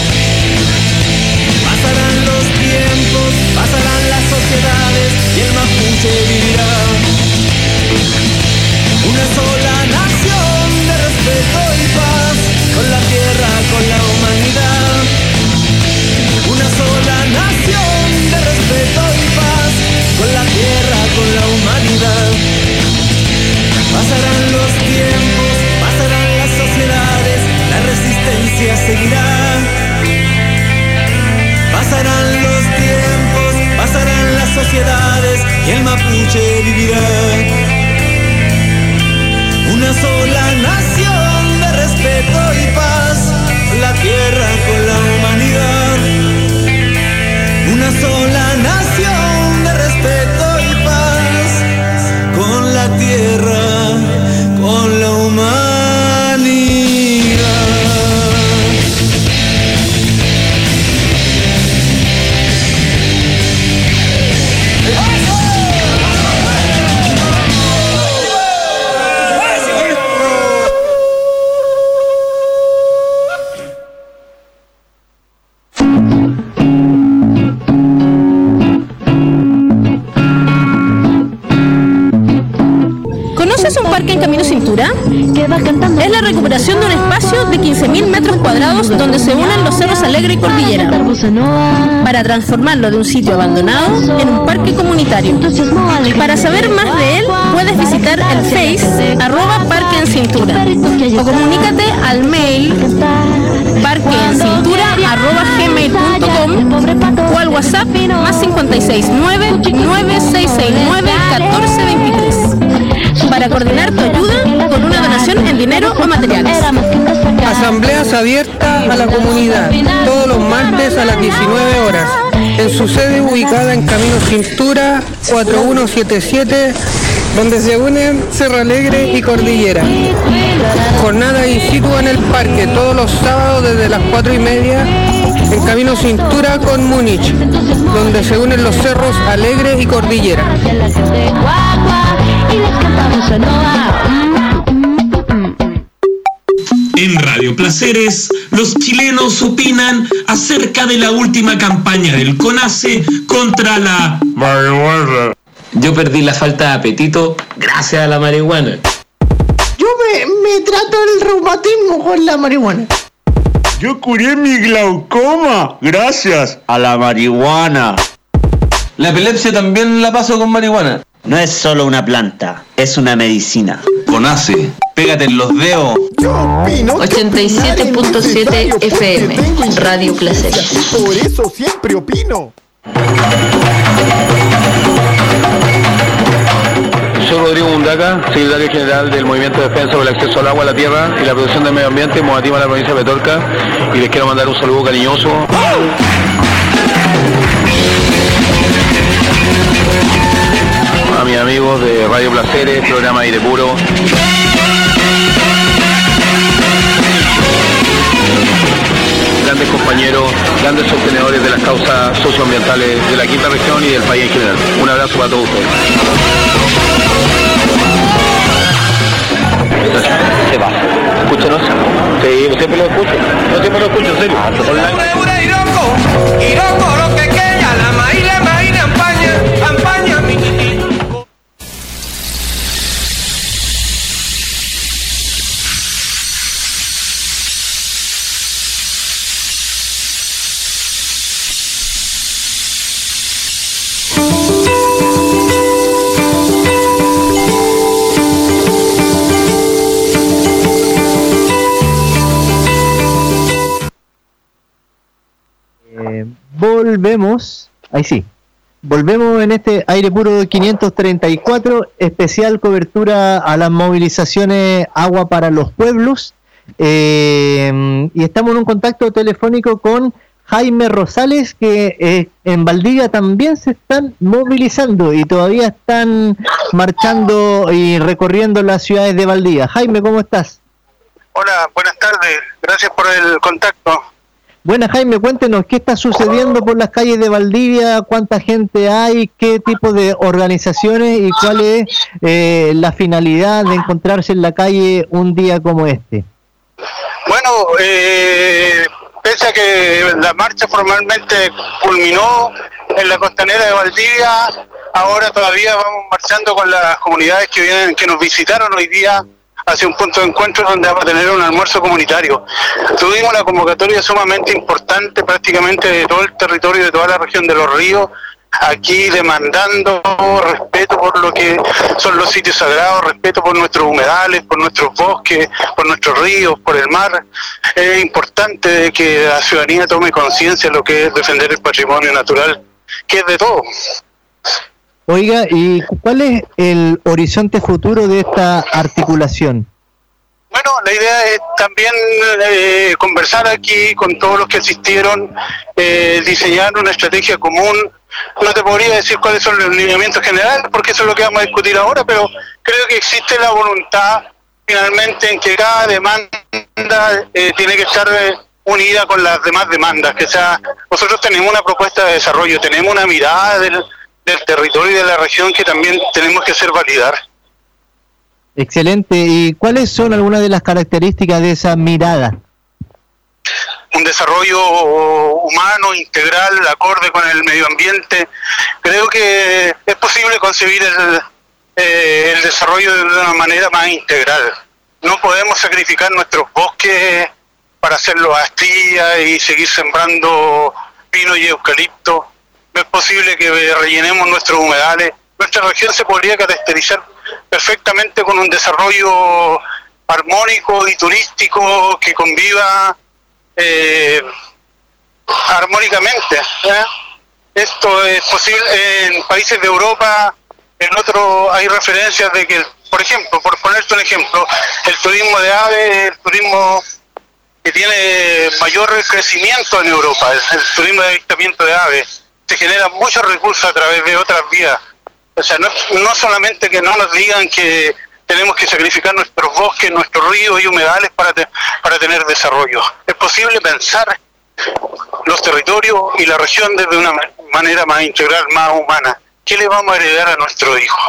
Pasarán los tiempos, pasarán las sociedades y el mapuche vivirá. Una sola nación de respeto y paz, con la tierra, con la humanidad. Una sola nación de respeto y paz, con la tierra, con la humanidad. Pasarán los tiempos, pasarán las sociedades, la resistencia seguirá. Pasarán los tiempos, pasarán las sociedades y el mapuche vivirá. Una sola nación de respeto y paz, la tierra con la humanidad. Una sola nación de respeto y paz, con la tierra, con la humanidad. ¿Conoces un parque en Camino Cintura? Es la recuperación de un espacio de 15.000 metros cuadrados donde se unen los cerros Alegre y Cordillera para transformarlo de un sitio abandonado en un parque comunitario. Para saber más de él puedes visitar el Face @parqueencintura o comunícate al mail parqueencintura@gmail.com o al WhatsApp +569 9669 1423 para coordinar tu ayuda con una donación en dinero o materiales. Asambleas abiertas a la comunidad todos los martes a las 19 horas en su sede ubicada en Camino Cintura 4177, donde se unen Cerro Alegre y Cordillera. Jornada in situ en el parque todos los sábados desde las 4:30 en Camino Cintura con Múnich, donde se unen los cerros Alegre y Cordillera. En Radio Placeres, los chilenos opinan acerca de la última campaña del CONACE contra la marihuana. Yo perdí la falta de apetito gracias a la marihuana. Yo me trato el reumatismo con la marihuana. Yo curé mi glaucoma gracias a la marihuana. La epilepsia también la paso con marihuana. No es solo una planta, es una medicina. CONACE, pégate en los dedos. 87.7 FM, Radio Placeres. Por eso siempre opino. Soy Rodrigo Mundaca, secretario general del Movimiento de Defensa por el Acceso al Agua, a la Tierra y la Protección del Medio Ambiente, Moatima, en la provincia de Petorca, y les quiero mandar un saludo cariñoso. A mis amigos de Radio Placeres, programa Aire Puro. Grandes compañeros, grandes sostenedores de las causas socioambientales de la quinta región y del país en general. Un abrazo para todos ustedes. Se va. Escúchanos. Sí, siempre lo escucho. No siempre lo escucho, en serio. Volvemos. Ahí sí. Volvemos en este Aire Puro 534, especial cobertura a las movilizaciones Agua para los Pueblos. Y estamos en un contacto telefónico con Jaime Rosales, que en Valdivia también se están movilizando y todavía están marchando y recorriendo las ciudades de Valdivia. Jaime, ¿cómo estás? Hola, buenas tardes, gracias por el contacto. Buenas, Jaime, cuéntenos, ¿qué está sucediendo por las calles de Valdivia? ¿Cuánta gente hay? ¿Qué tipo de organizaciones? ¿Y cuál es la finalidad de encontrarse en la calle un día como este? Bueno, pese a que la marcha formalmente culminó en la costanera de Valdivia, ahora todavía vamos marchando con las comunidades que nos visitaron hoy día hacia un punto de encuentro donde vamos a tener un almuerzo comunitario. Tuvimos una convocatoria sumamente importante prácticamente de todo el territorio, de toda la región de Los Ríos, aquí demandando respeto por lo que son los sitios sagrados, respeto por nuestros humedales, por nuestros bosques, por nuestros ríos, por el mar. Es importante que la ciudadanía tome conciencia de lo que es defender el patrimonio natural, que es de todos. Oiga, ¿y cuál es el horizonte futuro de esta articulación? Bueno, la idea es también conversar aquí con todos los que asistieron, diseñar una estrategia común. No te podría decir cuáles son los lineamientos generales, porque eso es lo que vamos a discutir ahora, pero creo que existe la voluntad finalmente en que cada demanda tiene que estar unida con las demás demandas. Que sea, nosotros tenemos una propuesta de desarrollo, tenemos una mirada del territorio y de la región que también tenemos que hacer validar. Excelente. ¿Y cuáles son algunas de las características de esa mirada? Un desarrollo humano, integral, acorde con el medio ambiente. Creo que es posible concebir el desarrollo de una manera más integral. No podemos sacrificar nuestros bosques para hacerlo astilla y seguir sembrando pino y eucalipto. No es posible que rellenemos nuestros humedales. Nuestra región se podría caracterizar perfectamente con un desarrollo armónico y turístico que conviva armónicamente. Esto es posible en países de Europa. En otros hay referencias de que, por ejemplo, por ponerte un ejemplo, el turismo de aves, el turismo que tiene mayor crecimiento en Europa, el turismo de avistamiento de aves, se generan muchos recursos a través de otras vías. O sea, no solamente que no nos digan que tenemos que sacrificar nuestros bosques, nuestros ríos y humedales para tener desarrollo. Es posible pensar los territorios y la región desde una manera más integral, más humana. ¿Qué le vamos a heredar a nuestro hijo?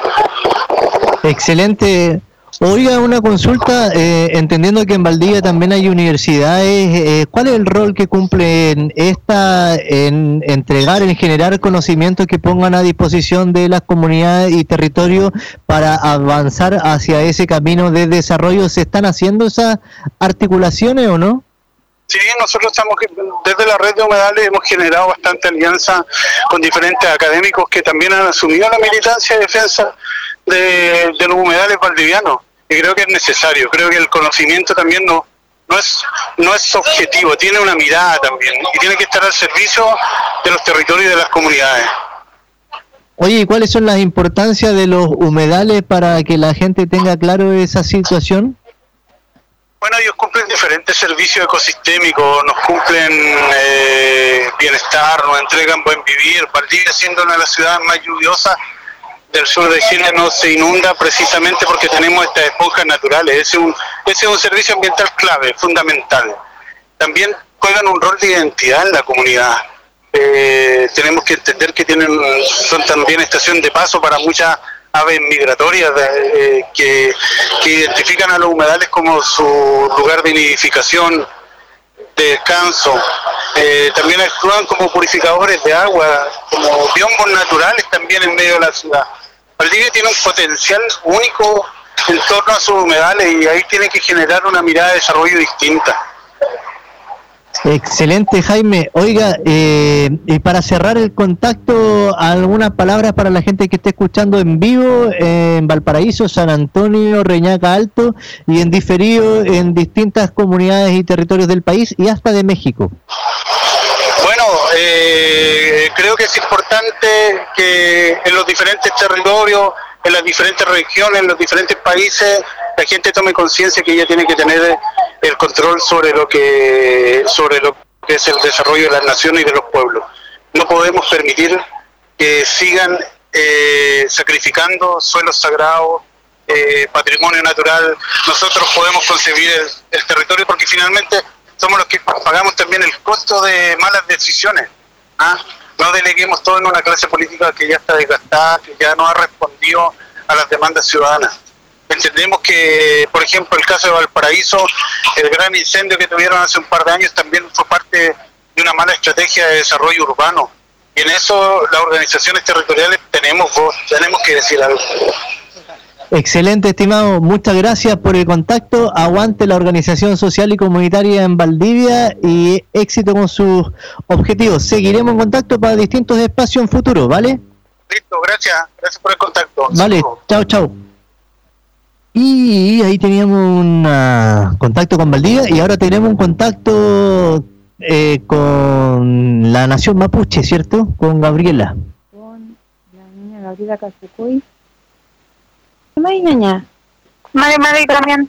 Excelente. Oiga, una consulta, entendiendo que en Valdivia también hay universidades, ¿cuál es el rol que cumplen en entregar, en generar conocimientos que pongan a disposición de las comunidades y territorios para avanzar hacia ese camino de desarrollo? ¿Se están haciendo esas articulaciones o no? Sí, nosotros estamos, desde la red de humedales hemos generado bastante alianza con diferentes académicos que también han asumido la militancia de defensa de los humedales valdivianos. Y creo que es necesario, creo que el conocimiento también no es objetivo, tiene una mirada también y tiene que estar al servicio de los territorios y de las comunidades. Oye, ¿y cuáles son las importancias de los humedales para que la gente tenga claro esa situación? Bueno, ellos cumplen diferentes servicios ecosistémicos, nos cumplen bienestar, nos entregan buen vivir. Valdivia, siendo una de las ciudades más lluviosas del sur de Chile, no se inunda precisamente porque tenemos estas esponjas naturales. Ese es un servicio ambiental clave, fundamental. También juegan un rol de identidad en la comunidad. Tenemos que entender que son también estación de paso para muchas aves migratorias que identifican a los humedales como su lugar de nidificación, de descanso. También actúan como purificadores de agua, como biombos naturales también en medio de la ciudad. Valdivia tiene un potencial único en torno a sus humedales y ahí tiene que generar una mirada de desarrollo distinta. Excelente, Jaime. Oiga, y para cerrar el contacto, algunas palabras para la gente que esté escuchando en vivo en Valparaíso, San Antonio, Reñaca Alto y en diferido en distintas comunidades y territorios del país y hasta de México. Bueno, creo que es importante que en los diferentes territorios, en las diferentes regiones, en los diferentes países, la gente tome conciencia que ella tiene que tener el control sobre lo que es el desarrollo de las naciones y de los pueblos. No podemos permitir que sigan sacrificando suelos sagrados, patrimonio natural. Nosotros podemos concebir el territorio porque finalmente somos los que pagamos también el costo de malas decisiones. No deleguemos todo en una clase política que ya está desgastada, que ya no ha respondido a las demandas ciudadanas. Entendemos que, por ejemplo, el caso de Valparaíso, el gran incendio que tuvieron hace un par de años también fue parte de una mala estrategia de desarrollo urbano. Y en eso las organizaciones territoriales tenemos voz, tenemos que decir algo. Excelente, estimado. Muchas gracias por el contacto. Aguante la organización social y comunitaria en Valdivia y éxito con sus objetivos. Seguiremos en contacto para distintos espacios en futuro, ¿vale? Listo, gracias. Gracias por el contacto. Vale, chao, chao. Y ahí teníamos un contacto con Valdivia y ahora tenemos un contacto con la nación mapuche, ¿cierto? Con Gabriela. Con la niña Gabriela Casecuy. ¿Qué más, ñaña? Mari también.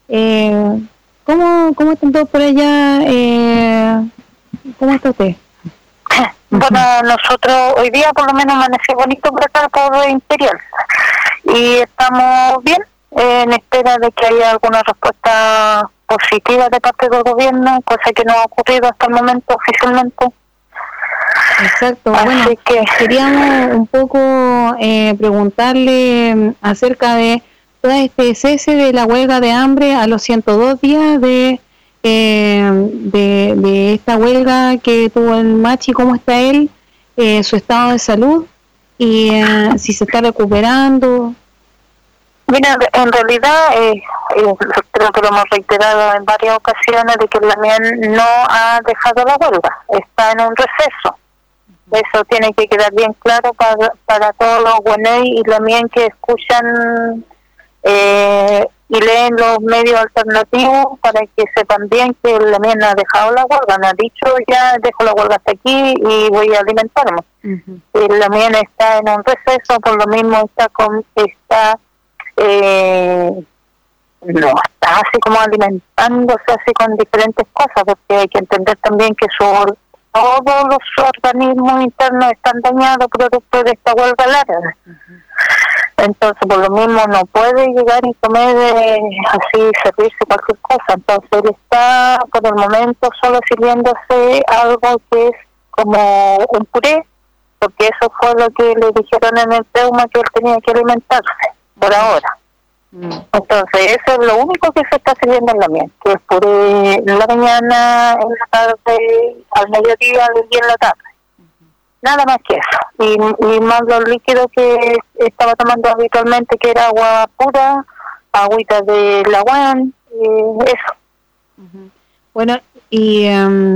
¿Cómo están todos por allá? ¿Cómo está usted? Bueno, nosotros hoy día por lo menos amaneció bonito por acá, por Imperial. Y estamos bien, en espera de que haya alguna respuesta positiva de parte del gobierno, cosa que no ha ocurrido hasta el momento oficialmente. Exacto. Así bueno, que queríamos un poco preguntarle acerca de todo este cese de la huelga de hambre a los 102 días de esta huelga que tuvo el Machi, cómo está él, su estado de salud y si se está recuperando. Mira, en realidad creo que lo hemos reiterado en varias ocasiones de que Lamien no ha dejado la huelga, está en un receso. Eso tiene que quedar bien claro para todos los Guaney y Lamien que escuchan y leen los medios alternativos, para que sepan bien que Lamien no ha dejado la huelga, no ha dicho ya dejo la huelga hasta aquí y voy a alimentarme. Lamien está en un receso, por lo mismo no está así como alimentándose así con diferentes cosas, porque hay que entender también que todos los organismos internos están dañados producto de esta huelga larga. Entonces por lo mismo no puede llegar y comer así, servirse cualquier cosa. Entonces él está por el momento solo sirviéndose algo que es como un puré, porque eso fue lo que le dijeron en el trauma, que él tenía que alimentarse por ahora. Entonces eso es lo único que se está sirviendo en Lamien, que es puré en la mañana, en la tarde, al mediodía y en la tarde. Nada más que eso. Y más los líquidos que estaba tomando habitualmente, que era agua pura, agüita de la UAN, eso. Bueno, y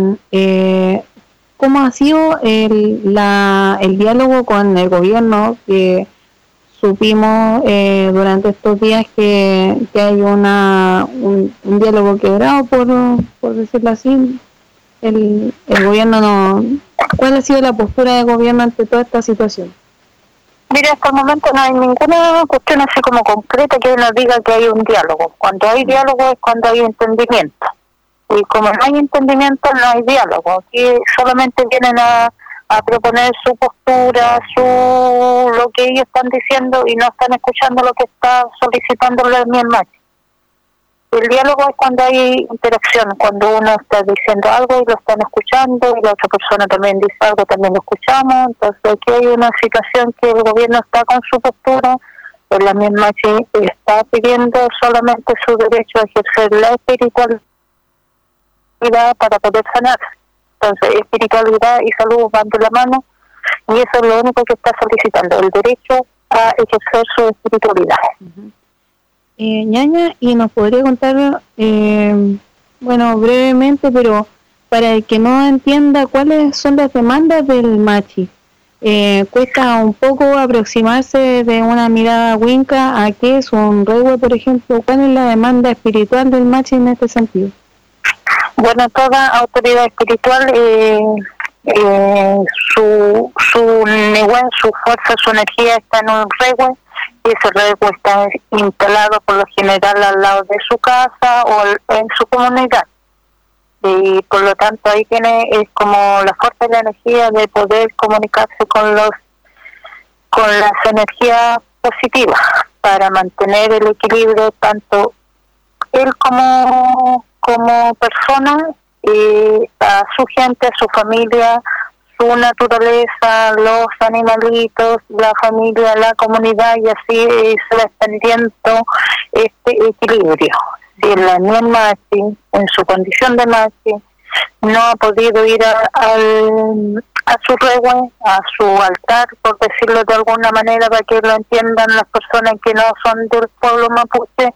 ¿cómo ha sido el diálogo con el gobierno? Que supimos durante estos días que hay un diálogo quebrado, por decirlo así. El gobierno no... ¿Cuál ha sido la postura del gobierno ante toda esta situación? Mira, hasta el momento no hay ninguna cuestión así como concreta que nos diga que hay un diálogo. Cuando hay diálogo es cuando hay entendimiento. Y como no hay entendimiento, no hay diálogo. Aquí solamente vienen a proponer su postura, lo que ellos están diciendo, y no están escuchando lo que está solicitando el Machi. El diálogo es cuando hay interacción, cuando uno está diciendo algo y lo están escuchando, y la otra persona también dice algo, también lo escuchamos. Entonces aquí hay una situación que el gobierno está con su postura, el Machi está pidiendo solamente su derecho a ejercer la espiritualidad para poder sanar. Entonces, espiritualidad y salud van de la mano, y eso es lo único que está solicitando, el derecho a ejercer su espiritualidad. Ñaña, ¿y nos podría contar, bueno, brevemente, pero para el que no entienda, cuáles son las demandas del Machi? Cuesta un poco aproximarse de una mirada winca a qué es un rehue, por ejemplo. ¿Cuál es la demanda espiritual del Machi en este sentido? Bueno, toda autoridad espiritual su Nehuen, su fuerza, su energía está en un rehue, y ese rehue está instalado por lo general al lado de su casa o en su comunidad. Y por lo tanto ahí es como la fuerza de la energía de poder comunicarse con las energías positivas para mantener el equilibrio, tanto él como persona, a su gente, a su familia, su naturaleza, los animalitos, la familia, la comunidad, y así se va extendiendo este equilibrio. Si en la misma, en su condición de Machi, no ha podido ir a su rehue, a su altar, por decirlo de alguna manera, para que lo entiendan las personas que no son del pueblo mapuche,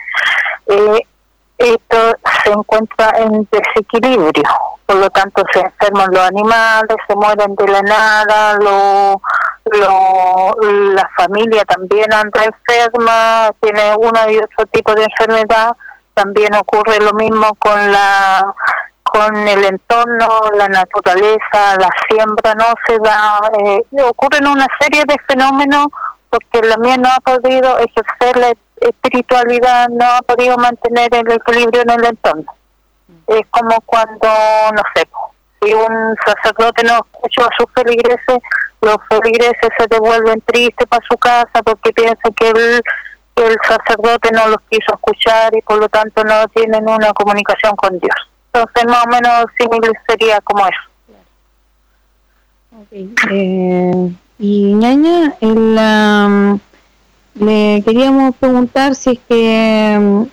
esto se encuentra en desequilibrio. Por lo tanto, se enferman los animales, se mueren de la nada, la familia también anda enferma, tiene uno y otro tipo de enfermedad. También ocurre lo mismo con el entorno, la naturaleza, la siembra no se da, ocurren una serie de fenómenos porque la mía no ha podido ejercer la espiritualidad, no ha podido mantener el equilibrio en el entorno. Es como cuando, no sé, si un sacerdote no escucha a sus feligreses, los feligreses se devuelven tristes para su casa porque piensan que el sacerdote no los quiso escuchar y por lo tanto no tienen una comunicación con Dios. Entonces más o menos similar sería como eso. Okay. Y ñaña, le queríamos preguntar si es que,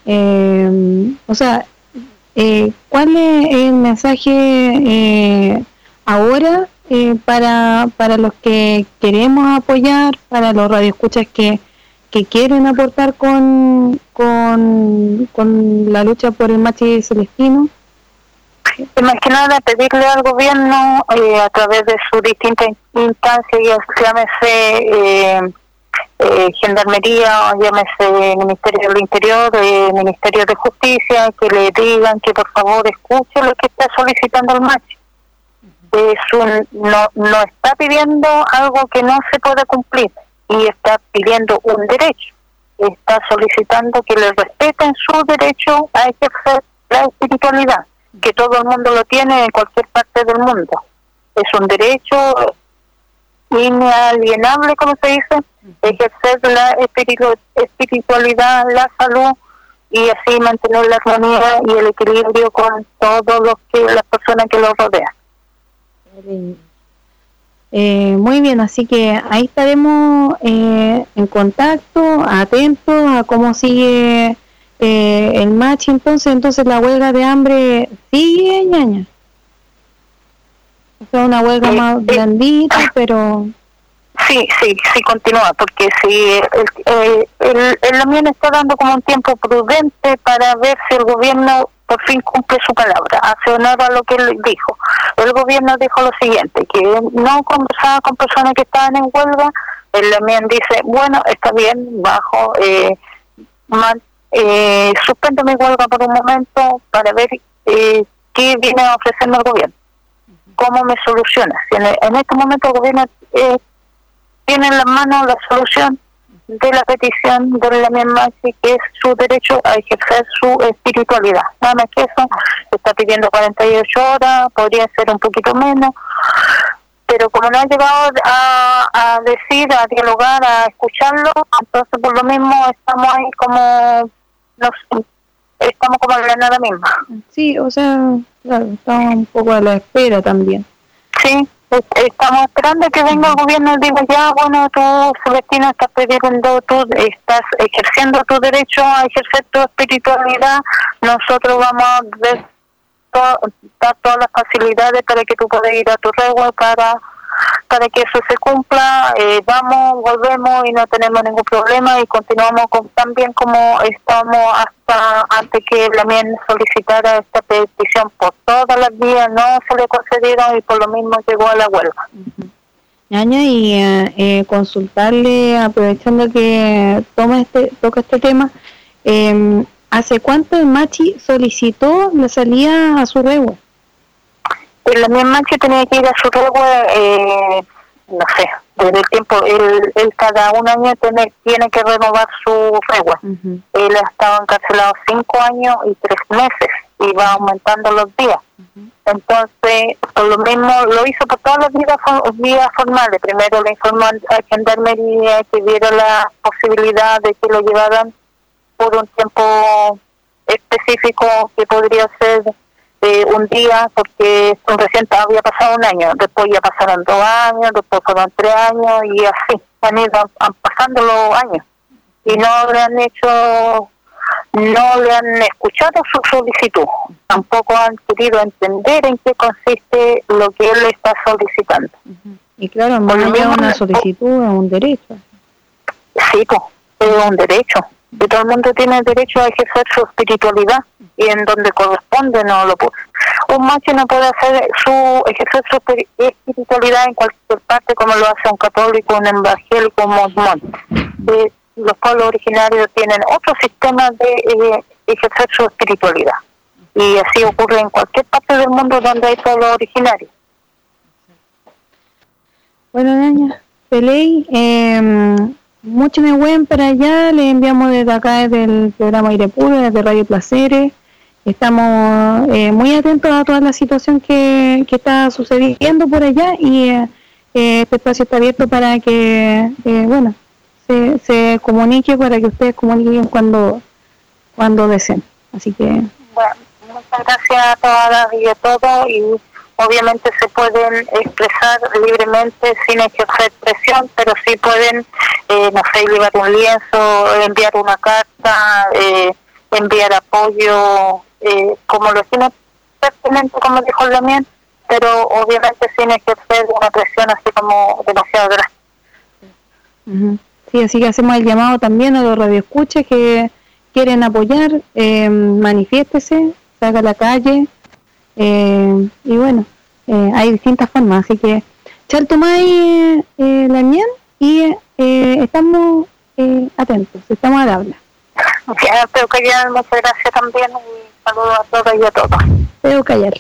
¿cuál es el mensaje ahora para los que queremos apoyar, para los radioescuchas que quieren aportar con la lucha por el Machi Celestino? Más que nada pedirle al gobierno a través de sus distintas instancias, llámese Gendarmería, llámese Ministerio del Interior, Ministerio de Justicia, que le digan que por favor escuche lo que está solicitando el Machi. No está pidiendo algo que no se puede cumplir, y está pidiendo un derecho, está solicitando que le respeten su derecho a ejercer la espiritualidad, que todo el mundo lo tiene en cualquier parte del mundo. Es un derecho inalienable, como se dice, ejercer la espiritualidad, la salud, y así mantener la armonía y el equilibrio con todos las personas que lo rodean. Muy bien, así que ahí estaremos en contacto, atentos a cómo sigue el Machi. Entonces la huelga de hambre sigue, ñaña. O sea, una huelga más blandita, pero... Sí, continúa, porque si el Lamien está dando como un tiempo prudente para ver si el gobierno por fin cumple su palabra, hace honor a lo que él dijo. El gobierno dijo lo siguiente, que no conversaba con personas que estaban en huelga. El Lamien dice, bueno, está bien, suspendo mi huelga por un momento para ver qué viene a ofrecerme el gobierno, cómo me soluciona. Si en este momento el gobierno tiene en las manos la solución de la petición de la misma, que es su derecho a ejercer su espiritualidad. Nada más que eso, está pidiendo 48 horas, podría ser un poquito menos, pero como no ha llegado a decir, a dialogar, a escucharlo, entonces por lo mismo estamos ahí como, estamos como en la nada misma. Sí, o sea, claro, estamos un poco a la espera también. Sí. Estamos esperando que venga el gobierno y diga, ya, bueno, tú, Celestino, estás ejerciendo tu derecho a ejercer tu espiritualidad, nosotros vamos a dar todas las facilidades para que tú puedas ir a tu rehue para que eso se cumpla. Vamos, volvemos y no tenemos ningún problema y continuamos tan bien como estamos hasta antes que la MIEN solicitara esta petición por todas las vías, no se le concedieron y por lo mismo llegó a la huelga. Ñaña, y consultarle, aprovechando que toca este tema, ¿hace cuánto el Machi solicitó la salida a su rehue? la misma que tenía que ir a su regua, no sé, desde el tiempo, él cada un año tiene que renovar su regua. Él ha estado encarcelado 5 años y 3 meses y va aumentando los días. Entonces, por lo mismo, lo hizo por todas las vías formales. Primero le informó a Gendarmería que viera la posibilidad de que lo llevaran por un tiempo específico, que podría ser un día, porque recién había pasado un año, después ya pasaron 2 años, después fueron 3 años, y así han ido pasando los años. Y no le han escuchado su solicitud, tampoco han querido entender en qué consiste lo que él está solicitando. Y claro, más allá de una solicitud, es un derecho. Sí, pues, es un derecho. Y todo el mundo tiene derecho a ejercer su espiritualidad, y en donde corresponde no lo puede. Un macho no puede ejercer su espiritualidad en cualquier parte, como lo hace un católico, un evangélico, un mormón. Los pueblos originarios tienen otro sistema de ejercer su espiritualidad, y así ocurre en cualquier parte del mundo donde hay pueblos originarios. Bueno, doña Peley, mucho me buen para allá, le enviamos desde acá, desde el programa Aire Puro, desde Radio Placeres. Estamos muy atentos a toda la situación que está sucediendo por allá, y este espacio está abierto para que, se comunique, para que ustedes comuniquen cuando deseen. Así que... Bueno, muchas gracias a todas y a todos, y obviamente se pueden expresar libremente sin ejercer presión, pero sí pueden, llevar un lienzo, enviar una carta, enviar apoyo, como lo tiene pertinente, como dijo Lamien, pero obviamente sin ejercer una presión así como demasiado grande. Sí, así que hacemos el llamado también a los radioescuchas que quieren apoyar, manifiéstese, salga a la calle, y bueno, hay distintas formas, así que Charto May, Lamien, y estamos atentos, estamos al habla. Ya, Peo Callar, muchas gracias también, y saludos a todas y a todos. Peo Callar.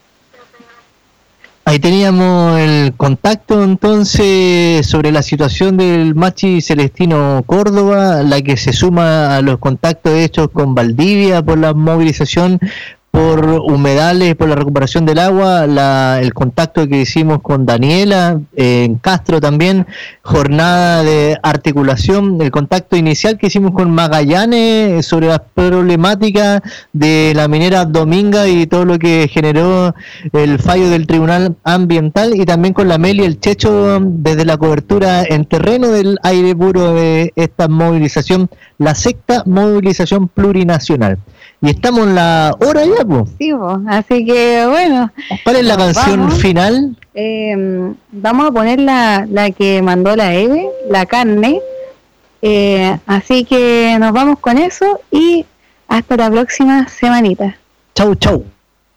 Ahí teníamos el contacto entonces sobre la situación del Machi Celestino Córdoba, la que se suma a los contactos hechos con Valdivia por la movilización por humedales, por la recuperación del agua, el contacto que hicimos con Daniela en Castro también, jornada de articulación, el contacto inicial que hicimos con Magallanes sobre las problemáticas de la minera Dominga y todo lo que generó el fallo del Tribunal Ambiental, y también con la Meli y el Checho desde la cobertura en terreno del Aire Puro de esta movilización, la 6ª movilización plurinacional. Y estamos en la hora ya, pues. Sí, así que bueno. ¿Cuál es la canción final? Vamos a poner la que mandó la Eve, La Carne. Así que nos vamos con eso y hasta la próxima semanita. Chau, chau.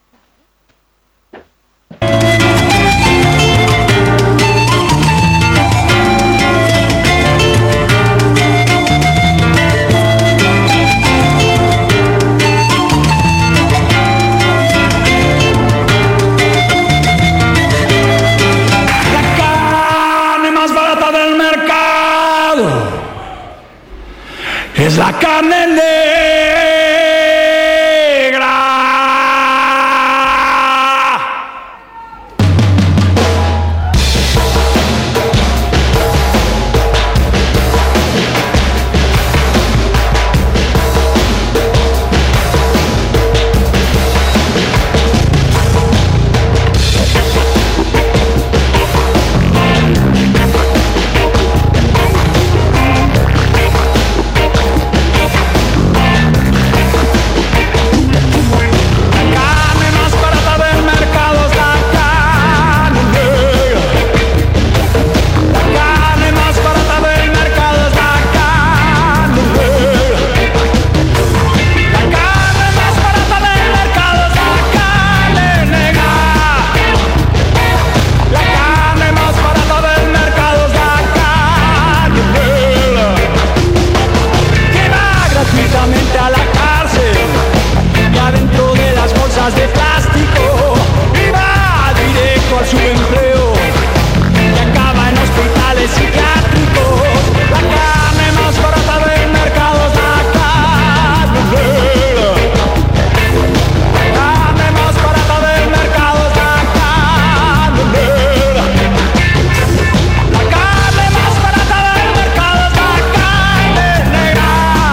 Es la carne negra. hospitales psiquiátricos. La carne más barata del mercado es la carnera. La carne más barata del mercado es la carnera. La carne más barata del mercado es la carne negra.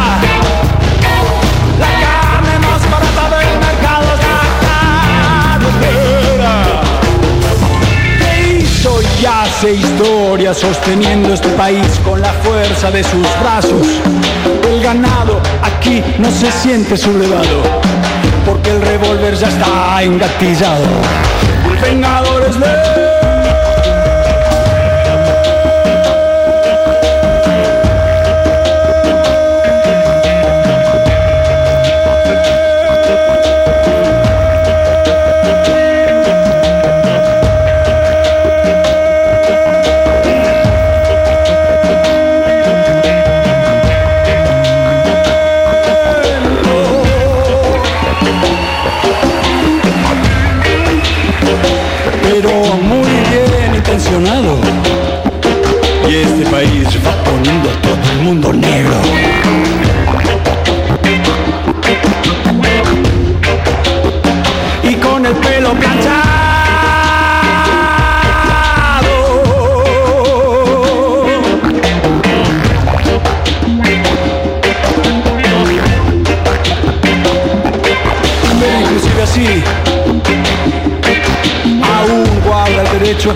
La carne más barata del mercado es la carnera. ¿Qué hizo? Y hace historia sosteniendo este país con la fuerza de sus brazos. El ganado aquí no se siente sublevado, porque el revólver ya está engatillado. El vengador es pero muy bien intencionado. Y este país va poniendo a todo el mundo negro. Y con el pelo planchado. Pero inclusive así aún guarda el derecho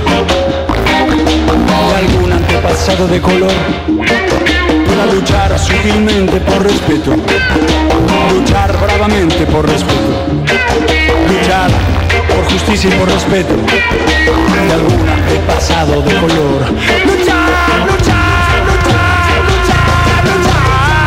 de algún antepasado de color para luchar sutilmente por respeto, luchar bravamente por respeto, luchar por justicia y por respeto de algún antepasado de color. Luchar, luchar, luchar, luchar, luchar.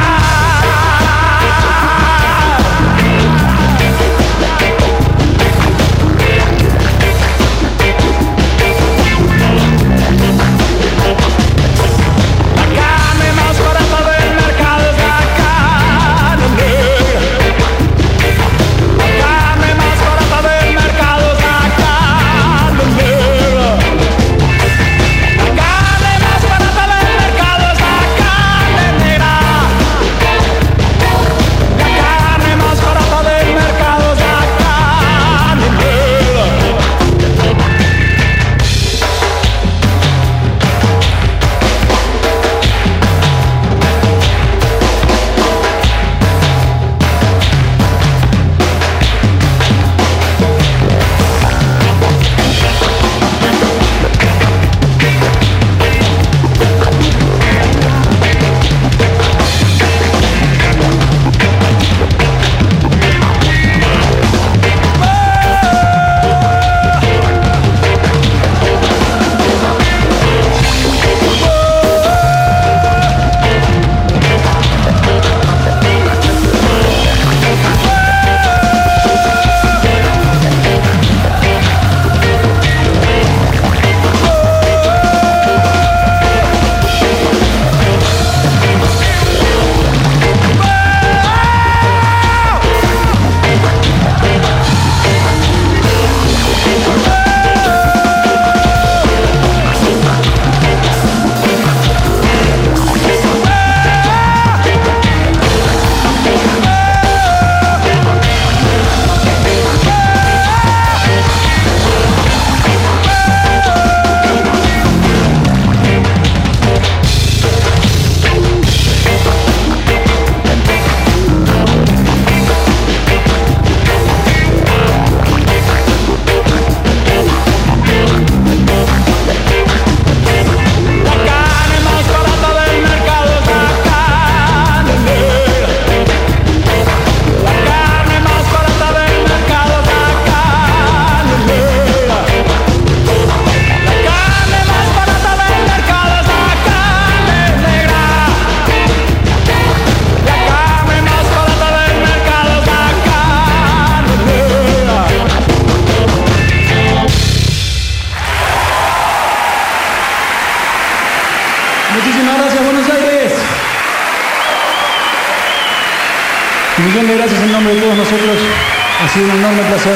Un millón de gracias en nombre de todos nosotros. Ha sido un enorme placer.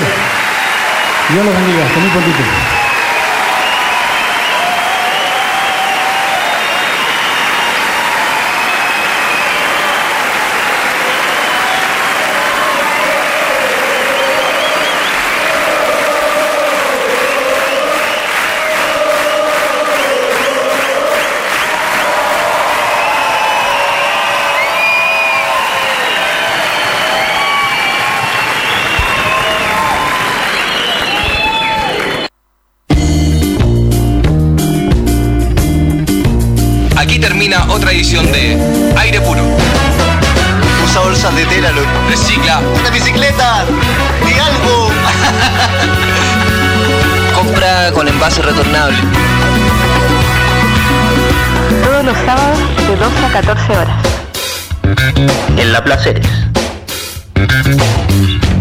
Dios los bendiga. Hasta muy poquito. termina otra edición de Aire Puro. Usa bolsas de tela, loco. Recicla. Una bicicleta. Di algo. Compra con envase retornable. Todos los sábados de 12 a 14 horas. En La Placeres.